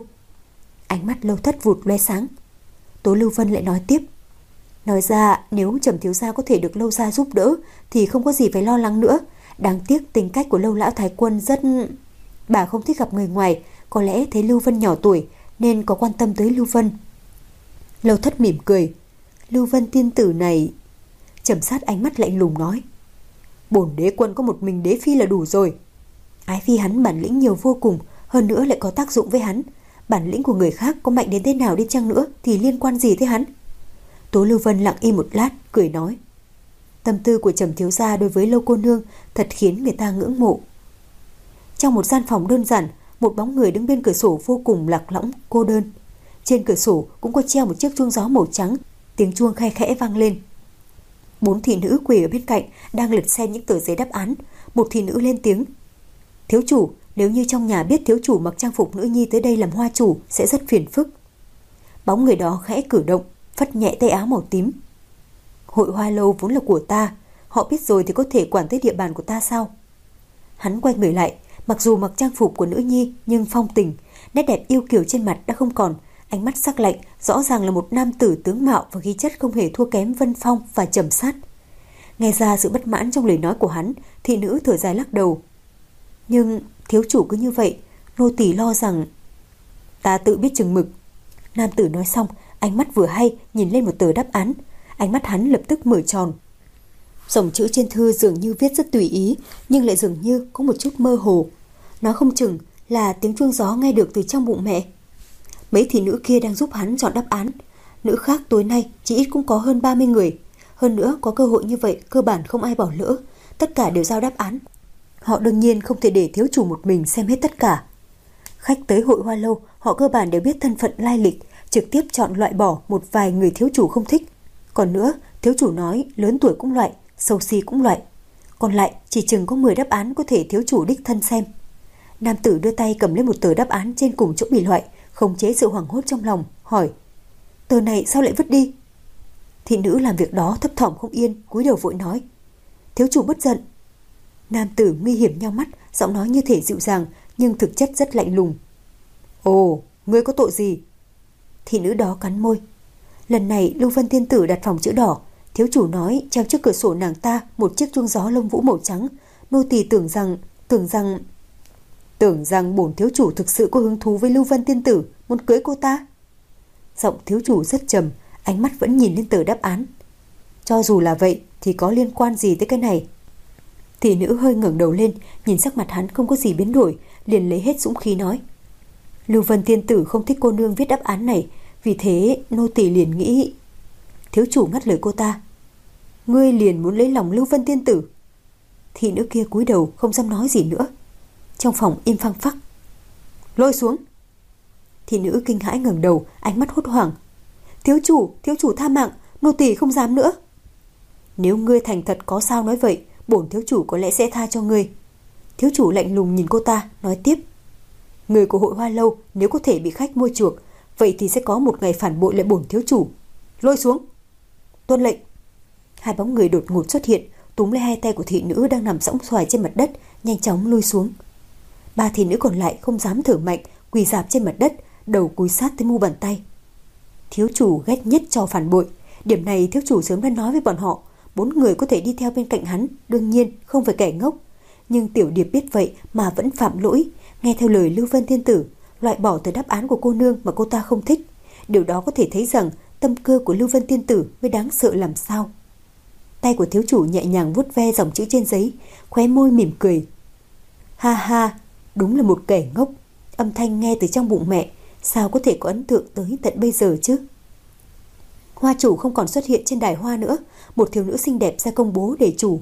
Speaker 2: Ánh mắt Lâu Thất vụt loe sáng. Tố Lưu Vân lại nói tiếp: nói ra nếu Trầm thiếu gia có thể được Lâu gia giúp đỡ thì không có gì phải lo lắng nữa. Đáng tiếc tính cách của Lâu lão thái quân rất... bà không thích gặp người ngoài, có lẽ thấy Lưu Vân nhỏ tuổi nên có quan tâm tới Lưu Vân. Lâu Thất mỉm cười: Lưu Vân tiên tử này... Trầm Sát ánh mắt lạnh lùng nói: bổn đế quân có một mình đế phi là đủ rồi. Ái phi hắn bản lĩnh nhiều vô cùng, hơn nữa lại có tác dụng với hắn. Bản lĩnh của người khác có mạnh đến thế nào đi chăng nữa thì liên quan gì tới hắn? Tố Lưu Vân lặng im một lát, cười nói: tâm tư của Trầm thiếu gia đối với Lâu cô nương thật khiến người ta ngưỡng mộ. Trong một gian phòng đơn giản, một bóng người đứng bên cửa sổ vô cùng lạc lõng, cô đơn. Trên cửa sổ cũng có treo một chiếc chuông gió màu trắng, tiếng chuông khe khẽ vang lên. Bốn thị nữ quỳ ở bên cạnh đang lật xem những tờ giấy đáp án. Một thị nữ lên tiếng: thiếu chủ, nếu như trong nhà biết thiếu chủ mặc trang phục nữ nhi tới đây làm hoa chủ sẽ rất phiền phức. Bóng người đó khẽ cử động, phất nhẹ tay áo màu tím. Hội Hoa Lâu vốn là của ta, họ biết rồi thì có thể quản tới địa bàn của ta sao? Hắn quay người lại, mặc dù mặc trang phục của nữ nhi nhưng phong tình, nét đẹp yêu kiều trên mặt đã không còn, ánh mắt sắc lạnh, rõ ràng là một nam tử tướng mạo và khí chất không hề thua kém Vân Phong và Trầm Sát. Nghe ra sự bất mãn trong lời nói của hắn, thị nữ thở dài lắc đầu. Nhưng thiếu chủ cứ như vậy, nô tỳ lo rằng... ta tự biết chừng mực. Nam tử nói xong, ánh mắt vừa hay nhìn lên một tờ đáp án, ánh mắt hắn lập tức mở tròn. Dòng chữ trên thư dường như viết rất tùy ý, nhưng lại dường như có một chút mơ hồ. Nó không chừng là tiếng chuông gió nghe được từ trong bụng mẹ. Mấy thị nữ kia đang giúp hắn chọn đáp án, Nữ khác tối nay chỉ ít cũng có hơn ba mươi người. Hơn nữa có cơ hội như vậy cơ bản không ai bỏ lỡ. Tất cả đều giao đáp án. Họ đương nhiên không thể để thiếu chủ một mình xem hết tất cả. Khách tới hội hoa lâu, họ cơ bản đều biết thân phận lai lịch, trực tiếp chọn loại bỏ một vài người thiếu chủ không thích. Còn nữa, thiếu chủ nói lớn tuổi cũng loại, xấu xí cũng loại. Còn lại chỉ chừng có mười đáp án có thể thiếu chủ đích thân xem. Nam tử đưa tay cầm lên một tờ đáp án trên cùng chỗ bị loại, khống chế sự hoảng hốt trong lòng, hỏi: "Tờ này sao lại vứt đi?" Thị nữ làm việc đó thấp thỏm không yên, cúi đầu vội nói: "Thiếu chủ bất giận." Nam tử nguy hiểm nheo mắt, giọng nói như thể dịu dàng nhưng thực chất rất lạnh lùng. "Ồ, ngươi có tội gì?" Thị nữ đó cắn môi. Lần này Lưu Vân tiên tử đặt phòng chữ đỏ, thiếu chủ nói treo trước cửa sổ nàng ta một chiếc chuông gió lông vũ màu trắng. Nô tỳ tưởng rằng, tưởng rằng, tưởng rằng bổn thiếu chủ thực sự có hứng thú với Lưu Vân tiên tử, muốn cưới cô ta. Giọng thiếu chủ rất trầm, ánh mắt vẫn nhìn lên tờ đáp án. Cho dù là vậy thì có liên quan gì tới cái này? Thị nữ hơi ngẩng đầu lên, nhìn sắc mặt hắn không có gì biến đổi, liền lấy hết dũng khí nói: Lưu Vân tiên tử không thích cô nương viết đáp án này, vì thế nô tỳ liền nghĩ. Thiếu chủ ngắt lời cô ta: Ngươi liền muốn lấy lòng Lưu Vân tiên tử? Thị nữ kia cúi đầu không dám nói gì nữa. Trong phòng im phăng phắc. Lôi xuống. Thị nữ kinh hãi ngẩng đầu, ánh mắt hốt hoảng. Thiếu chủ, thiếu chủ tha mạng, nô tỳ không dám nữa. Nếu ngươi thành thật có sao nói vậy, bổn thiếu chủ có lẽ sẽ tha cho ngươi. Thiếu chủ lạnh lùng nhìn cô ta, nói tiếp: Người của hội hoa lâu nếu có thể bị khách mua chuộc, vậy thì sẽ có một ngày phản bội lại bổn thiếu chủ. Lôi xuống. Tuân lệnh. Hai bóng người đột ngột xuất hiện, túm lấy hai tay của thị nữ đang nằm sõng xoài trên mặt đất, nhanh chóng lui xuống. Ba thị nữ còn lại không dám thở mạnh, quỳ rạp trên mặt đất, đầu cúi sát tới mu bàn tay. Thiếu chủ ghét nhất trò phản bội, điểm này thiếu chủ sớm đã nói với bọn họ. Bốn người có thể đi theo bên cạnh hắn, đương nhiên không phải kẻ ngốc. Nhưng tiểu điệp biết vậy mà vẫn phạm lỗi, nghe theo lời Lưu Vân tiên tử, loại bỏ từ đáp án của cô nương mà cô ta không thích. Điều đó có thể thấy rằng tâm cơ của Lưu Vân tiên tử mới đáng sợ làm sao. Tay của thiếu chủ nhẹ nhàng vuốt ve dòng chữ trên giấy, khóe môi mỉm cười. Ha ha, đúng là một kẻ ngốc. Âm thanh nghe từ trong bụng mẹ, sao có thể có ấn tượng tới tận bây giờ chứ? Hoa chủ không còn xuất hiện trên đài hoa nữa, một thiếu nữ xinh đẹp ra công bố đề chủ.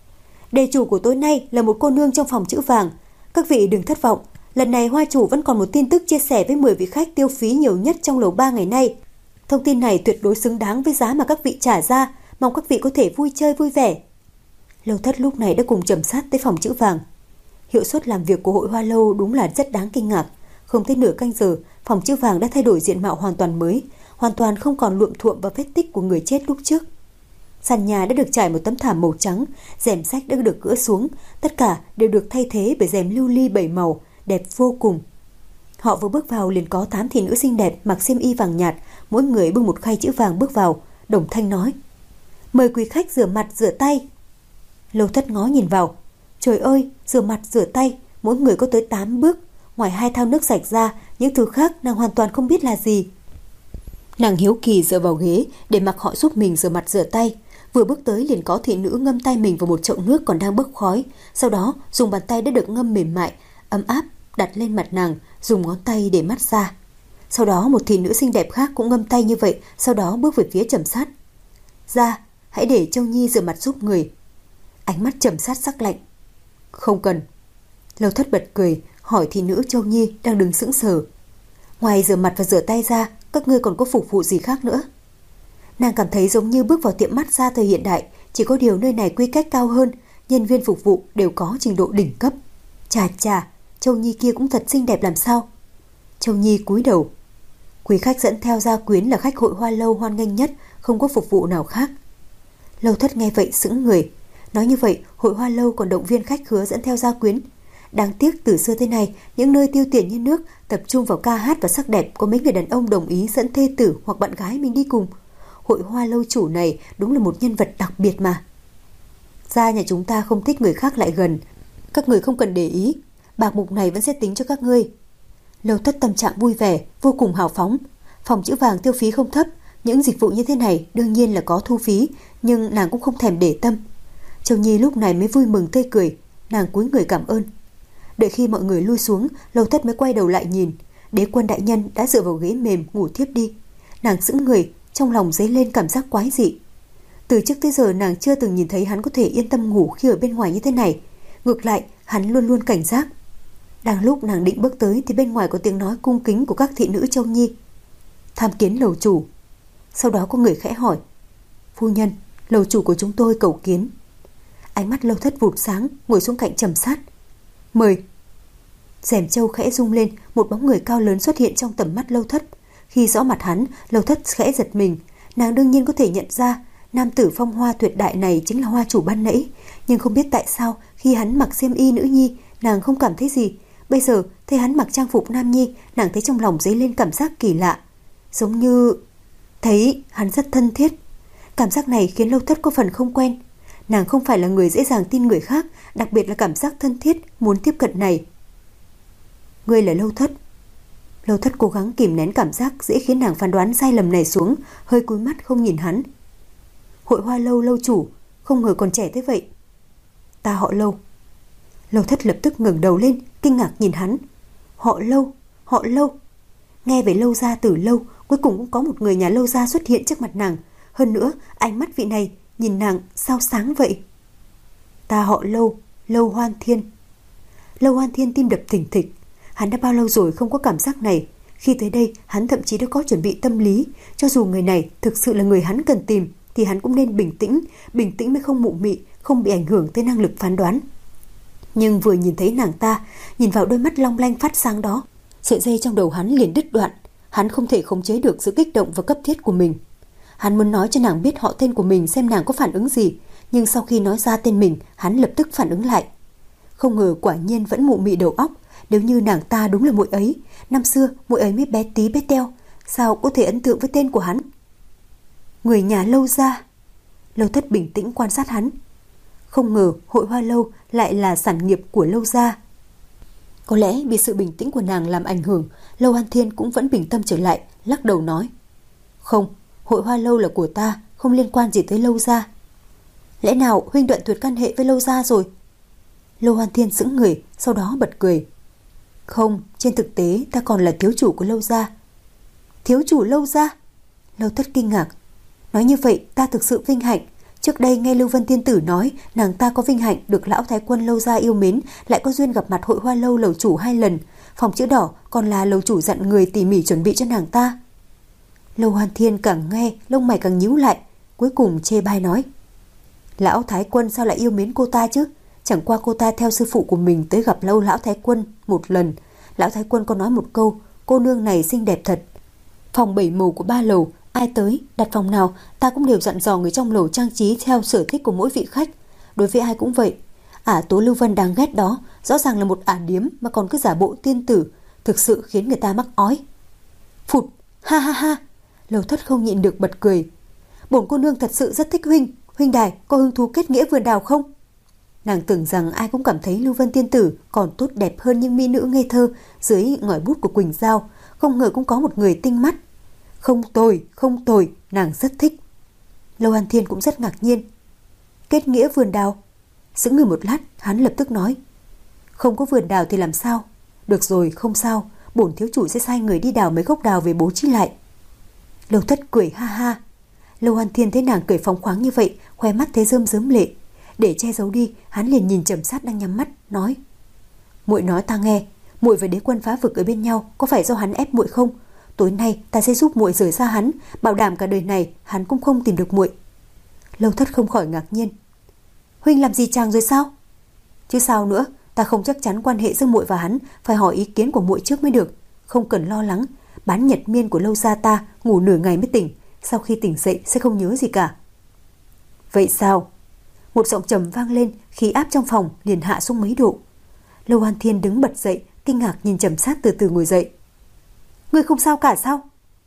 Speaker 2: Đề chủ của tối nay là một cô nương trong phòng chữ vàng. Các vị đừng thất vọng, lần này hoa chủ vẫn còn một tin tức chia sẻ với mười vị khách tiêu phí nhiều nhất trong lầu ba ngày nay. Thông tin này tuyệt đối xứng đáng với giá mà các vị trả ra, mong các vị có thể vui chơi vui vẻ. Lâu Thất lúc này đã cùng Trầm Sát tới phòng chữ vàng. Hiệu suất làm việc của hội hoa lâu đúng là rất đáng kinh ngạc. Không tới nửa canh giờ, phòng chữ vàng đã thay đổi diện mạo hoàn toàn mới, hoàn toàn không còn luộm thuộm và vết tích của người chết lúc trước. Sàn nhà đã được trải một tấm thảm màu trắng, rèm sách đã được gỡ xuống, tất cả đều được thay thế bởi rèm lưu ly bảy màu, đẹp vô cùng. Họ vừa bước vào liền có tám thị nữ xinh đẹp mặc xiêm y vàng nhạt, mỗi người bưng một khay chữ vàng bước vào. Đồng thanh nói: Mời quý khách rửa mặt rửa tay. Lâu Thất ngó nhìn vào. Trời ơi, rửa mặt rửa tay, mỗi người có tới tám bước. Ngoài hai thao nước sạch ra, những thứ khác nàng hoàn toàn không biết là gì. Nàng hiếu kỳ dựa vào ghế để mặc họ giúp mình rửa mặt rửa tay. Vừa bước tới liền có thị nữ ngâm tay mình vào một chậu nước còn đang bốc khói, sau đó dùng bàn tay đã được ngâm mềm mại, ấm áp đặt lên mặt nàng, dùng ngón tay để mát xa. Sau đó một thị nữ xinh đẹp khác cũng ngâm tay như vậy, sau đó bước về phía Trầm Sát. Ra, hãy để Châu Nhi rửa mặt giúp người. Ánh mắt Trầm Sát sắc lạnh. Không cần. Lâu Thất bật cười, hỏi thị nữ Châu Nhi đang đứng sững sờ. Ngoài rửa mặt và rửa tay ra, các ngươi còn có phục vụ gì khác nữa? Nàng cảm thấy giống như bước vào tiệm massage thời hiện đại, chỉ có điều nơi này quy cách cao hơn, nhân viên phục vụ đều có trình độ đỉnh cấp. Chà chà, Châu Nhi kia cũng thật xinh đẹp làm sao. Châu Nhi cúi đầu. Quý khách dẫn theo gia quyến là khách hội hoa lâu hoan nghênh nhất, không có phục vụ nào khác. Lâu Thất nghe vậy sững người. Nói như vậy, hội hoa lâu còn động viên khách khứa dẫn theo gia quyến. Đáng tiếc từ xưa tới nay, những nơi tiêu tiền như nước, tập trung vào ca hát và sắc đẹp, có mấy người đàn ông đồng ý dẫn thê tử hoặc bạn gái mình đi cùng. Hội hoa lâu chủ này đúng là một nhân vật đặc biệt mà. Gia nhà chúng ta không thích người khác lại gần. Các người không cần để ý, bạc mục này vẫn sẽ tính cho các ngươi. Lâu Thất tâm trạng vui vẻ, vô cùng hào phóng. Phòng chữ vàng tiêu phí không thấp, những dịch vụ như thế này đương nhiên là có thu phí, nhưng nàng cũng không thèm để tâm. Châu Nhi lúc này mới vui mừng tươi cười, nàng cúi người cảm ơn. Đợi khi mọi người lui xuống, Lâu Thất mới quay đầu lại nhìn, Đế Quân đại nhân đã dựa vào ghế mềm ngủ thiếp đi. Nàng sững người, trong lòng dấy lên cảm giác quái dị. Từ trước tới giờ nàng chưa từng nhìn thấy hắn có thể yên tâm ngủ khi ở bên ngoài như thế này. Ngược lại, hắn luôn luôn cảnh giác. Đang lúc nàng định bước tới thì bên ngoài có tiếng nói cung kính của các thị nữ Châu Nhi. Tham kiến lầu chủ. Sau đó có người khẽ hỏi. Phu nhân, lầu chủ của chúng tôi cầu kiến. Ánh mắt Lâu Thất vụt sáng, ngồi xuống cạnh Trầm Sát. Mời. Rèm châu khẽ rung lên, một bóng người cao lớn xuất hiện trong tầm mắt Lâu Thất. Khi rõ mặt hắn, Lâu Thất khẽ giật mình. Nàng đương nhiên có thể nhận ra nam tử phong hoa tuyệt đại này chính là hoa chủ ban nãy, nhưng không biết tại sao khi hắn mặc xiêm y nữ nhi, nàng không cảm thấy gì. Bây giờ thấy hắn mặc trang phục nam nhi, nàng thấy trong lòng dấy lên cảm giác kỳ lạ, giống như thấy hắn rất thân thiết. Cảm giác này khiến Lâu Thất có phần không quen. Nàng không phải là người dễ dàng tin người khác, đặc biệt là cảm giác thân thiết muốn tiếp cận này. Ngươi là Lâu Thất. Lâu Thất cố gắng kìm nén cảm giác dễ khiến nàng phán đoán sai lầm này xuống, hơi cúi mắt không nhìn hắn. Hội Hoa Lâu lâu chủ, không ngờ còn trẻ thế vậy. Ta họ Lâu. Lâu Thất lập tức ngẩng đầu lên, kinh ngạc nhìn hắn. Họ Lâu, họ Lâu. Nghe về Lâu gia từ lâu, cuối cùng cũng có một người nhà Lâu gia xuất hiện trước mặt nàng. Hơn nữa, ánh mắt vị này nhìn nàng sao sáng vậy. Ta họ Lâu, Lâu Hoan Thiên. Lâu Hoan Thiên tim đập thình thịch. Hắn đã bao lâu rồi không có cảm giác này. Khi tới đây, hắn thậm chí đã có chuẩn bị tâm lý. Cho dù người này thực sự là người hắn cần tìm, thì hắn cũng nên bình tĩnh. Bình tĩnh mới không mụ mị, không bị ảnh hưởng tới năng lực phán đoán. Nhưng vừa nhìn thấy nàng ta, nhìn vào đôi mắt long lanh phát sáng đó, sợi dây trong đầu hắn liền đứt đoạn. Hắn không thể khống chế được sự kích động và cấp thiết của mình. Hắn muốn nói cho nàng biết họ tên của mình xem nàng có phản ứng gì, nhưng sau khi nói ra tên mình, hắn lập tức phản ứng lại. Không ngờ quả nhiên vẫn mụ mị đầu óc. Nếu như nàng ta đúng là muội ấy, năm xưa muội ấy mới bé tí bé teo, sao có thể ấn tượng với tên của hắn? Người nhà Lâu gia. Lâu Thất bình tĩnh quan sát hắn. Không ngờ Hội Hoa Lâu lại là sản nghiệp của Lâu gia. Có lẽ bị sự bình tĩnh của nàng làm ảnh hưởng, Lâu Hoan Thiên cũng vẫn bình tâm trở lại, lắc đầu nói. Không, Hội Hoa Lâu là của ta, không liên quan gì tới Lâu gia. Lẽ nào huynh đoạn tuyệt căn hệ với Lâu gia rồi? Lâu Hoan Thiên sững người, sau đó bật cười. Không, trên thực tế ta còn là thiếu chủ của Lâu gia. Thiếu chủ Lâu gia? Lâu Thất kinh ngạc. Nói như vậy ta thực sự vinh hạnh. Trước đây nghe Lưu Vân Tiên Tử nói nàng ta có vinh hạnh được lão thái quân Lâu gia yêu mến, lại có duyên gặp mặt Hội Hoa Lâu lầu chủ hai lần. Phòng chữ đỏ còn là lầu chủ dặn người tỉ mỉ chuẩn bị cho nàng ta. Lâu Hoan Thiên càng nghe lông mày càng nhíu lại, cuối cùng chê bai nói. Lão thái quân sao lại yêu mến cô ta chứ? Chẳng qua cô ta theo sư phụ của mình tới gặp lâu lão thái quân một lần. Lão thái quân có nói một câu, cô nương này xinh đẹp thật. Phòng bảy màu của ba lầu, ai tới, đặt phòng nào, ta cũng đều dặn dò người trong lầu trang trí theo sở thích của mỗi vị khách. Đối với ai cũng vậy. Ả Tố Lưu Vân đáng ghét đó, rõ ràng là một ả điếm mà còn cứ giả bộ tiên tử, thực sự khiến người ta mắc ói. Phụt, ha ha ha. Lâu Thất không nhịn được bật cười. Bổn cô nương thật sự rất thích huynh, huynh đài có hứng thú kết nghĩa vườn đào không? Nàng tưởng rằng ai cũng cảm thấy Lưu Vân Tiên Tử còn tốt đẹp hơn những mỹ nữ ngây thơ dưới ngòi bút của Quỳnh Giao, không ngờ cũng có một người tinh mắt. Không tồi, không tồi, nàng rất thích. Lâu An Thiên cũng rất ngạc nhiên. Kết nghĩa vườn đào? Sững người một lát, hắn lập tức nói. Không có vườn đào thì làm sao? Được rồi, không sao, bổn thiếu chủ sẽ sai người đi đào mấy gốc đào về bố trí lại. Lâu Thất cười ha ha. Lâu An Thiên thấy nàng cười phóng khoáng như vậy, khoe mắt thấy rơm rớm lệ. Để che giấu đi, hắn liền nhìn Trầm Sát đang nhắm mắt, nói. Muội nói ta nghe, muội và đế quân phá vực ở bên nhau, có phải do hắn ép muội không? Tối nay ta sẽ giúp muội rời xa hắn, bảo đảm cả đời này hắn cũng không tìm được muội. Lâu Thất không khỏi ngạc nhiên. Huynh làm gì chàng rồi sao? Chứ sao nữa, ta không chắc chắn quan hệ giữa muội và hắn, phải hỏi ý kiến của muội trước mới được. Không cần lo lắng, bán nhật miên của Lâu gia ta ngủ nửa ngày mới tỉnh, sau khi tỉnh dậy sẽ không nhớ gì cả. Vậy sao? Một giọng trầm vang lên, khí áp trong phòng liền hạ xuống mấy độ. Lâu An Thiên đứng bật dậy, kinh ngạc nhìn Trầm Sát từ từ ngồi dậy. Ngươi không sao cả sao?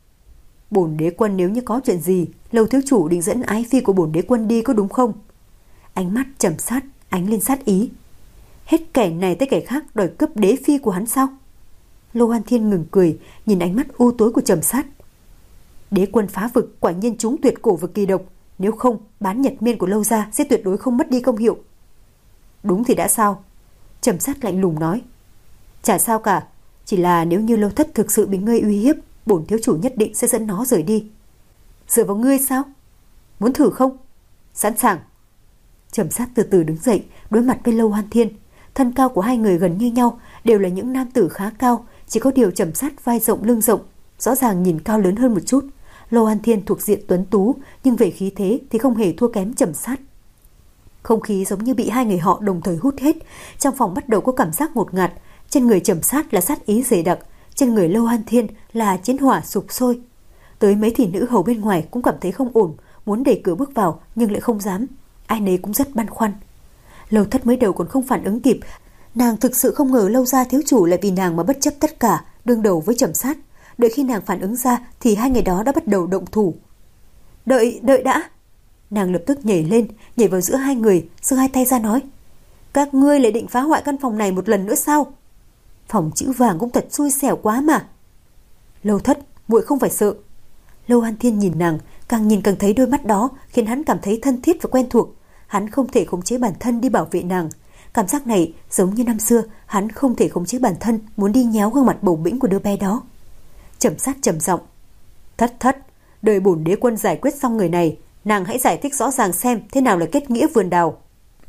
Speaker 2: Bổn đế quân nếu như có chuyện gì, Lâu thiếu chủ định dẫn ái phi của bổn đế quân đi có đúng không? Ánh mắt Trầm Sát ánh lên sát ý. Hết kẻ này tới kẻ khác đòi cướp đế phi của hắn sao? Lâu An Thiên ngừng cười, nhìn ánh mắt u tối của Trầm Sát. Đế quân phá vực quả nhiên trúng tuyệt cổ vực kỳ độc, nếu không bán nhật miên của Lâu gia sẽ tuyệt đối không mất đi công hiệu. Đúng thì đã sao? Trầm Sát lạnh lùng nói. Chả sao cả, chỉ là nếu như Lâu Thất thực sự bị ngươi uy hiếp, bổn thiếu chủ nhất định sẽ dẫn nó rời đi. Dựa vào ngươi sao? Muốn thử không? Sẵn sàng. Trầm Sát từ từ đứng dậy, đối mặt với Lâu Hoan Thiên. Thân cao của hai người gần như nhau, đều là những nam tử khá cao, chỉ có điều Trầm Sát vai rộng lưng rộng, rõ ràng nhìn cao lớn hơn một chút. Lâu Hoan Thiên thuộc diện tuấn tú, nhưng về khí thế thì không hề thua kém Trầm Sát. Không khí giống như bị hai người họ đồng thời hút hết, trong phòng bắt đầu có cảm giác ngột ngạt. Trên người Trầm Sát là sát ý dày đặc, trên người Lâu Hoan Thiên là chiến hỏa sục sôi. Tới mấy thị nữ hầu bên ngoài cũng cảm thấy không ổn, muốn đẩy cửa bước vào nhưng lại không dám. Ai nấy cũng rất băn khoăn. Lâu Thất mới đầu còn không phản ứng kịp, nàng thực sự không ngờ Lâu gia thiếu chủ lại vì nàng mà bất chấp tất cả, đương đầu với Trầm Sát. Đợi khi nàng phản ứng ra thì hai người đó đã bắt đầu động thủ. Đợi, đợi đã. Nàng lập tức nhảy lên, nhảy vào giữa hai người, giơ hai tay ra nói: Các ngươi lại định phá hoại căn phòng này một lần nữa sao? Phòng chữ vàng cũng thật xui xẻo quá mà. Lâu Thất, muội không phải sợ. Lâu Hoan Thiên nhìn nàng, càng nhìn càng thấy đôi mắt đó khiến hắn cảm thấy thân thiết và quen thuộc. Hắn không thể khống chế bản thân đi bảo vệ nàng. Cảm giác này giống như năm xưa, hắn không thể khống chế bản thân muốn đi nhéo gương mặt bầu bĩnh của đứa bé đó. Trầm Sát trầm giọng: Thất Thất, đợi bổn đế quân giải quyết xong người này, nàng hãy giải thích rõ ràng xem thế nào là kết nghĩa vườn đào.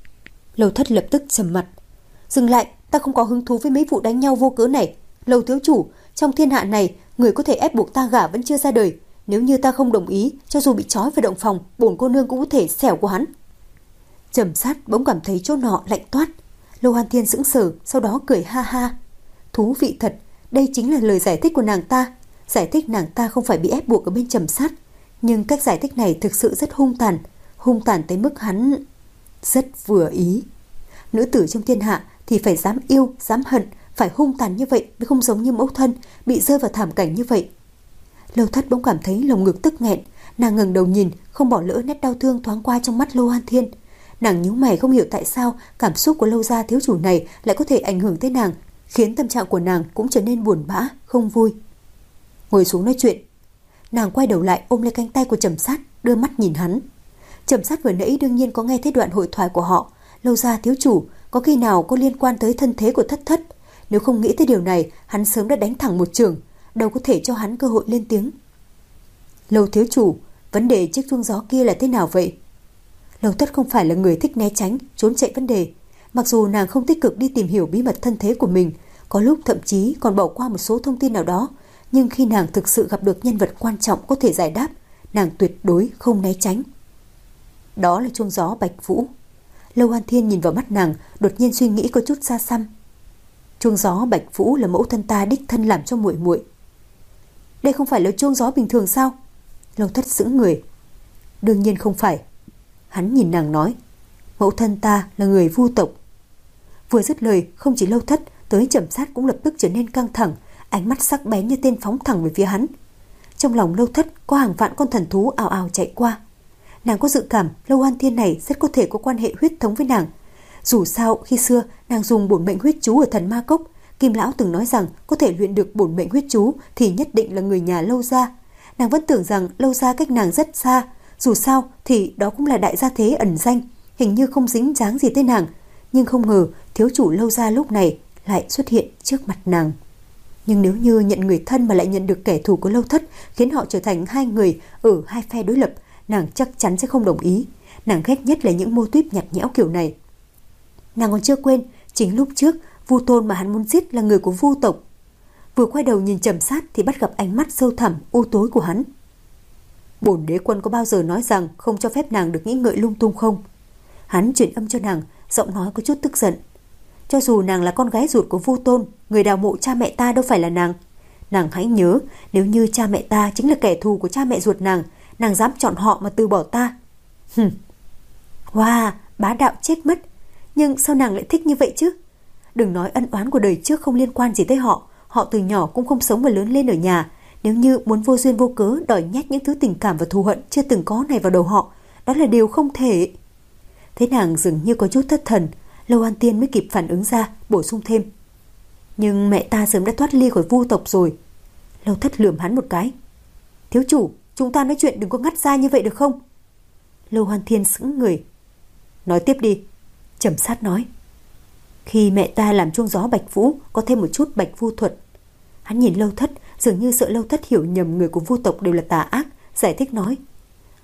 Speaker 2: Lâu Thất lập tức trầm mặt. Dừng lại, ta không có hứng thú với mấy vụ đánh nhau vô cớ này. Lâu thiếu chủ, trong thiên hạ này, người có thể ép buộc ta gả vẫn chưa ra đời. Nếu như ta không đồng ý, cho dù bị trói vào động phòng, bổn cô nương cũng có thể xẻo của hắn. Trầm Sát bỗng cảm thấy chỗ nọ lạnh toát. Lâu Hoan Thiên sững sờ, sau đó cười ha ha. Thú vị thật, đây chính là lời giải thích của nàng ta. Giải thích nàng ta không phải bị ép buộc ở bên Trầm Sát, nhưng cách giải thích này thực sự rất hung tàn, hung tàn tới mức hắn rất vừa ý. Nữ tử trong thiên hạ thì phải dám yêu, dám hận, phải hung tàn như vậy mới không giống như mẫu thân bị rơi vào thảm cảnh như vậy. Lâu Thất bỗng cảm thấy lồng ngực tức nghẹn, nàng ngẩng đầu nhìn, không bỏ lỡ nét đau thương thoáng qua trong mắt Lâu Hoan Thiên. Nàng nhíu mày không hiểu tại sao cảm xúc của Lâu gia thiếu chủ này lại có thể ảnh hưởng tới nàng, khiến tâm trạng của nàng cũng trở nên buồn bã, không vui. Ngồi xuống nói chuyện. Nàng quay đầu lại ôm lấy cánh tay của Trầm Sát, đưa mắt nhìn hắn. Trầm Sát vừa nãy đương nhiên có nghe thấy đoạn hội thoại của họ. Lâu gia thiếu chủ, có khi nào có liên quan tới thân thế của Thất Thất? Nếu không nghĩ tới điều này, hắn sớm đã đánh thẳng một chưởng, đâu có thể cho hắn cơ hội lên tiếng. Lâu thiếu chủ, vấn đề chiếc chuông gió kia là thế nào vậy? Lâu Thất không phải là người thích né tránh, trốn chạy vấn đề. Mặc dù nàng không tích cực đi tìm hiểu bí mật thân thế của mình, có lúc thậm chí còn bỏ qua một số thông tin nào đó, nhưng khi nàng thực sự gặp được nhân vật quan trọng có thể giải đáp, nàng tuyệt đối không né tránh. Đó là chuông gió Bạch Vũ. Lâu Hoan Thiên nhìn vào mắt nàng, đột nhiên suy nghĩ có chút xa xăm. Chuông gió Bạch Vũ là mẫu thân ta đích thân làm cho muội muội. Đây không phải là chuông gió bình thường sao? Lâu Thất sững người. Đương nhiên không phải. Hắn nhìn nàng nói, mẫu thân ta là người Vu tộc. Vừa dứt lời, không chỉ Lâu Thất, tới Trầm Sát cũng lập tức trở nên căng thẳng, ánh mắt sắc bén như tên phóng thẳng về phía hắn. Trong lòng Lâu Thất có hàng vạn con thần thú ào ào chạy qua. Nàng có dự cảm Lâu Hoan Thiên này rất có thể có quan hệ huyết thống với nàng. Dù sao khi xưa nàng dùng bổn mệnh huyết chú ở Thần Ma Cốc, Kim lão từng nói rằng có thể luyện được bổn mệnh huyết chú thì nhất định là người nhà Lâu gia. Nàng vẫn tưởng rằng Lâu gia cách nàng rất xa, dù sao thì đó cũng là đại gia thế ẩn danh, hình như không dính dáng gì tới nàng, nhưng không ngờ thiếu chủ Lâu gia lúc này lại xuất hiện trước mặt nàng. Nhưng nếu như nhận người thân mà lại nhận được kẻ thù của Lâu Thất, khiến họ trở thành hai người ở hai phe đối lập, nàng chắc chắn sẽ không đồng ý. Nàng ghét nhất là những mô típ nhạt nhẽo kiểu này. Nàng còn chưa quên, chính lúc trước Vu Tôn mà hắn muốn giết là người của Vu tộc. Vừa quay đầu nhìn Trầm Sát thì bắt gặp ánh mắt sâu thẳm u tối của hắn. Bổn đế quân có bao giờ nói rằng không cho phép nàng được nghĩ ngợi lung tung không? Hắn chuyển âm cho nàng, giọng nói có chút tức giận. Cho dù nàng là con gái ruột của Vu Tôn, người đào mộ cha mẹ ta đâu phải là nàng. Nàng hãy nhớ, nếu như cha mẹ ta chính là kẻ thù của cha mẹ ruột nàng, nàng dám chọn họ mà từ bỏ ta. Hừm. Wow, bá đạo chết mất. Nhưng sao nàng lại thích như vậy chứ? Đừng nói ân oán của đời trước không liên quan gì tới họ, họ từ nhỏ cũng không sống và lớn lên ở nhà. Nếu như muốn vô duyên vô cớ đòi nhét những thứ tình cảm và thù hận chưa từng có này vào đầu họ, đó là điều không thể. Thế nàng dường như có chút thất thần, Lâu An Tiên mới kịp phản ứng ra, bổ sung thêm. Nhưng mẹ ta sớm đã thoát ly khỏi Vu tộc rồi. Lâu Thất lườm hắn một cái. Thiếu chủ, chúng ta nói chuyện đừng có ngắt ra như vậy được không? Lâu Hoan Thiên sững người. Nói tiếp đi. Trầm Sát nói. Khi mẹ ta làm chuông gió Bạch Vũ có thêm một chút Bạch Vu thuật. Hắn nhìn Lâu Thất, dường như sợ Lâu Thất hiểu nhầm người của Vu tộc đều là tà ác, giải thích nói.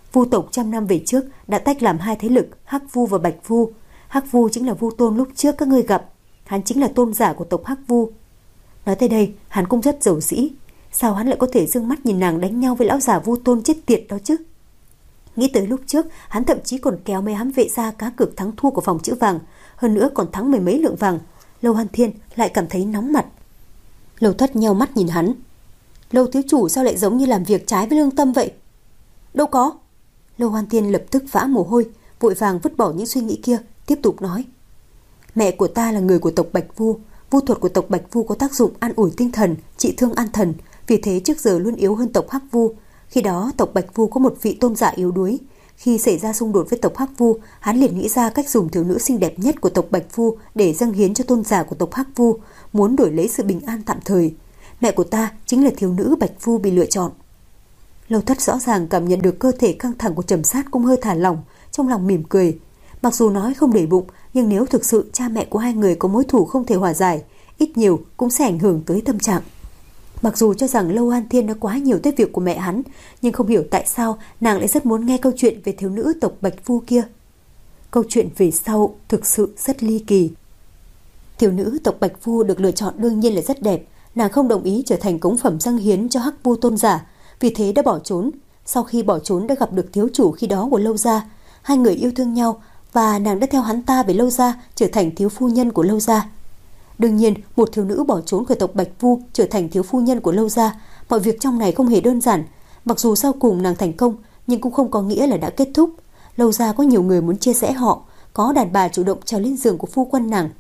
Speaker 2: Vu tộc trăm năm về trước đã tách làm hai thế lực, Hắc Vu và Bạch Vu. Hắc Vu chính là Vu Tôn lúc trước các ngươi gặp, hắn chính là tôn giả của tộc Hắc Vu. Nói tới đây, hắn cũng rất giàu dĩ. Sao hắn lại có thể dương mắt nhìn nàng đánh nhau với lão già Vu Tôn chết tiệt đó chứ? Nghĩ tới lúc trước, hắn thậm chí còn kéo mấy hám vệ ra cá cược thắng thua của phòng chữ vàng, hơn nữa còn thắng mười mấy lượng vàng. Lâu Hoan Thiên lại cảm thấy nóng mặt. Lâu Thất nheo mắt nhìn hắn. Lâu thiếu chủ sao lại giống như làm việc trái với lương tâm vậy? Đâu có. Lâu Hoan Thiên lập tức vã mồ hôi, vội vàng vứt bỏ những suy nghĩ kia, tiếp tục nói. Mẹ của ta là người của tộc Bạch Vu. Vu thuật của tộc Bạch Vu có tác dụng an ủi tinh thần, trị thương an thần, vì thế trước giờ luôn yếu hơn tộc Hắc Vu. Khi đó tộc Bạch Vu có một vị tôn giả yếu đuối. Khi xảy ra xung đột với tộc Hắc Vu, hắn liền nghĩ ra cách dùng thiếu nữ xinh đẹp nhất của tộc Bạch Vu để dâng hiến cho tôn giả của tộc Hắc Vu, muốn đổi lấy sự bình an tạm thời. Mẹ của ta chính là thiếu nữ Bạch Vu bị lựa chọn. Lâu Thất rõ ràng cảm nhận được cơ thể căng thẳng của Trầm Sát cũng hơi thả lỏng, trong lòng mỉm cười. Mặc dù nói không để bụng, nhưng nếu thực sự cha mẹ của hai người có mối thù không thể hòa giải, ít nhiều cũng sẽ ảnh hưởng tới tâm trạng. Mặc dù cho rằng Lâu Hoan Thiên đã quá nhiều tới việc của mẹ hắn, nhưng không hiểu tại sao nàng lại rất muốn nghe câu chuyện về thiếu nữ tộc Bạch Vu kia. Câu chuyện về sau thực sự rất ly kỳ. Thiếu nữ tộc Bạch Vu được lựa chọn đương nhiên là rất đẹp, nàng không đồng ý trở thành cống phẩm dâng hiến cho Hắc Vu tôn giả, vì thế đã bỏ trốn. Sau khi bỏ trốn đã gặp được thiếu chủ khi đó của Lâu gia, hai người yêu thương nhau và nàng đã theo hắn ta về Lâu gia, trở thành thiếu phu nhân của Lâu gia. Đương nhiên, một thiếu nữ bỏ trốn khỏi tộc Bạch Vu trở thành thiếu phu nhân của Lâu gia, mọi việc trong này không hề đơn giản. Mặc dù sau cùng nàng thành công, nhưng cũng không có nghĩa là đã kết thúc. Lâu gia có nhiều người muốn chia rẽ họ, có đàn bà chủ động trèo lên giường của phu quân nàng.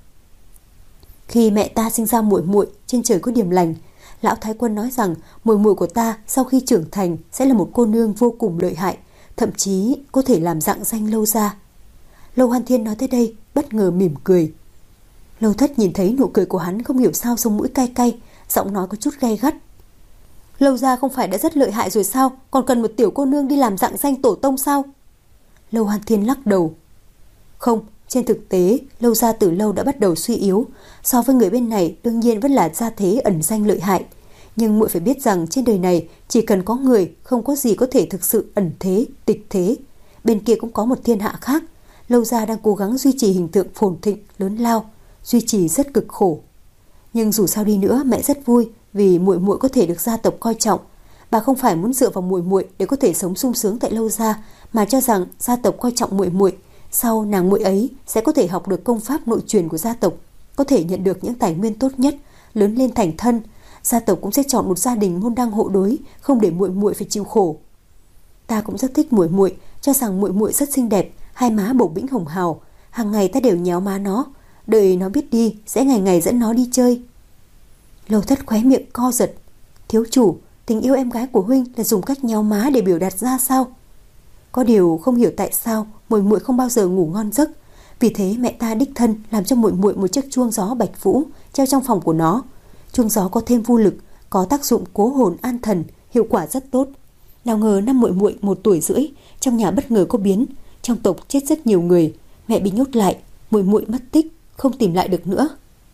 Speaker 2: Khi mẹ ta sinh ra muội muội, trên trời có điểm lành, lão thái quân nói rằng muội muội của ta sau khi trưởng thành sẽ là một cô nương vô cùng lợi hại, thậm chí có thể làm rạng danh Lâu gia. Lâu Hoan Thiên nói tới đây, bất ngờ mỉm cười. Lâu Thất nhìn thấy nụ cười của hắn không hiểu sao sống mũi cay cay, giọng nói có chút gay gắt. Lâu gia không phải đã rất lợi hại rồi sao, còn cần một tiểu cô nương đi làm rạng danh tổ tông sao? Lâu Hoan Thiên lắc đầu. Không, trên thực tế, Lâu gia từ lâu đã bắt đầu suy yếu. So với người bên này, đương nhiên vẫn là gia thế ẩn danh lợi hại. Nhưng muội phải biết rằng trên đời này chỉ cần có người, không có gì có thể thực sự ẩn thế, tịch thế. Bên kia cũng có một thiên hạ khác. Lâu gia đang cố gắng duy trì hình tượng phồn thịnh, lớn lao, duy trì rất cực khổ. Nhưng dù sao đi nữa, mẹ rất vui vì muội muội có thể được gia tộc coi trọng. Bà không phải muốn dựa vào muội muội để có thể sống sung sướng tại Lâu gia, mà cho rằng gia tộc coi trọng muội muội, sau nàng muội ấy sẽ có thể học được công pháp nội truyền của gia tộc, có thể nhận được những tài nguyên tốt nhất, lớn lên thành thân. Gia tộc cũng sẽ chọn một gia đình môn đăng hộ đối, không để muội muội phải chịu khổ. Ta cũng rất thích muội muội, cho rằng muội muội rất xinh đẹp, hai má bầu bĩnh hồng hào, hàng ngày ta đều nhéo má nó, đợi nó biết đi sẽ ngày ngày dẫn nó đi chơi. Lâu Thất khóe miệng co giật. Thiếu chủ, tình yêu em gái của huynh là dùng cách nhéo má để biểu đạt ra sao? Có điều không hiểu tại sao muội muội không bao giờ ngủ ngon giấc, vì thế mẹ ta đích thân làm cho muội muội một chiếc chuông gió bạch vũ treo trong phòng của nó. Chuông gió có thêm vô lực, có tác dụng cố hồn an thần, hiệu quả rất tốt. Nào ngờ năm muội muội một tuổi rưỡi, trong nhà bất ngờ có biến, trong tộc chết rất nhiều người, mẹ bị nhốt lại, muội muội mất tích, không tìm lại được nữa.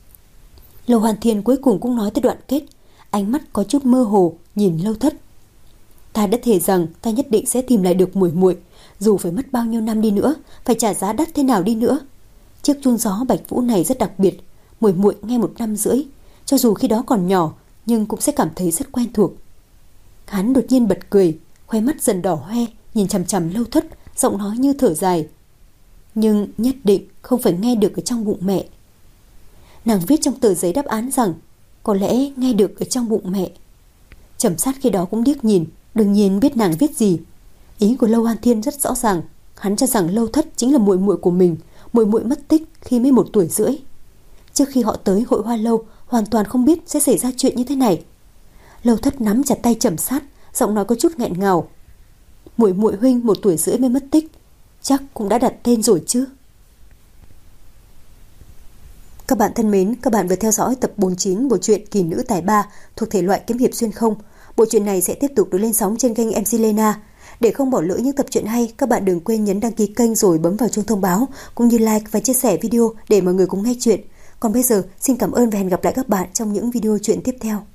Speaker 2: Lâu Hoan Thiên cuối cùng cũng nói tới đoạn kết, ánh mắt có chút mơ hồ nhìn Lâu Thất. Ta đã thề rằng ta nhất định sẽ tìm lại được muội muội, dù phải mất bao nhiêu năm đi nữa, phải trả giá đắt thế nào đi nữa. Chiếc chuông gió bạch vũ này rất đặc biệt, muội muội nghe một năm rưỡi, cho dù khi đó còn nhỏ, nhưng cũng sẽ cảm thấy rất quen thuộc. Hắn đột nhiên bật cười, khóe mắt dần đỏ hoe, nhìn chằm chằm Lâu Thất, giọng nói như thở dài. Nhưng nhất định không phải nghe được ở trong bụng mẹ. Nàng viết trong tờ giấy đáp án rằng có lẽ nghe được ở trong bụng mẹ. Trầm Sát khi đó cũng điếc nhìn, đương nhiên biết nàng viết gì. Ý của Lâu Hoan Thiên rất rõ ràng, hắn cho rằng Lâu Thất chính là muội muội của mình, muội muội mất tích khi mới một tuổi rưỡi. Trước khi họ tới hội Hoa Lâu, hoàn toàn không biết sẽ xảy ra chuyện như thế này. Lâu Thất nắm chặt tay Trầm Sát, giọng nói có chút nghẹn ngào. Muội muội huynh một tuổi rưỡi mới mất tích, chắc cũng đã đặt tên rồi chứ. Các bạn thân mến, các bạn vừa theo dõi tập bốn mươi chín bộ truyện Kỳ Nữ Tài Ba thuộc thể loại kiếm hiệp xuyên không. Bộ truyện này sẽ tiếp tục được lên sóng trên kênh em xê Lena. Để không bỏ lỡ những tập truyện hay, các bạn đừng quên nhấn đăng ký kênh rồi bấm vào chuông thông báo, cũng như like và chia sẻ video để mọi người cùng nghe chuyện. Còn bây giờ, xin cảm ơn và hẹn gặp lại các bạn trong những video truyện tiếp theo.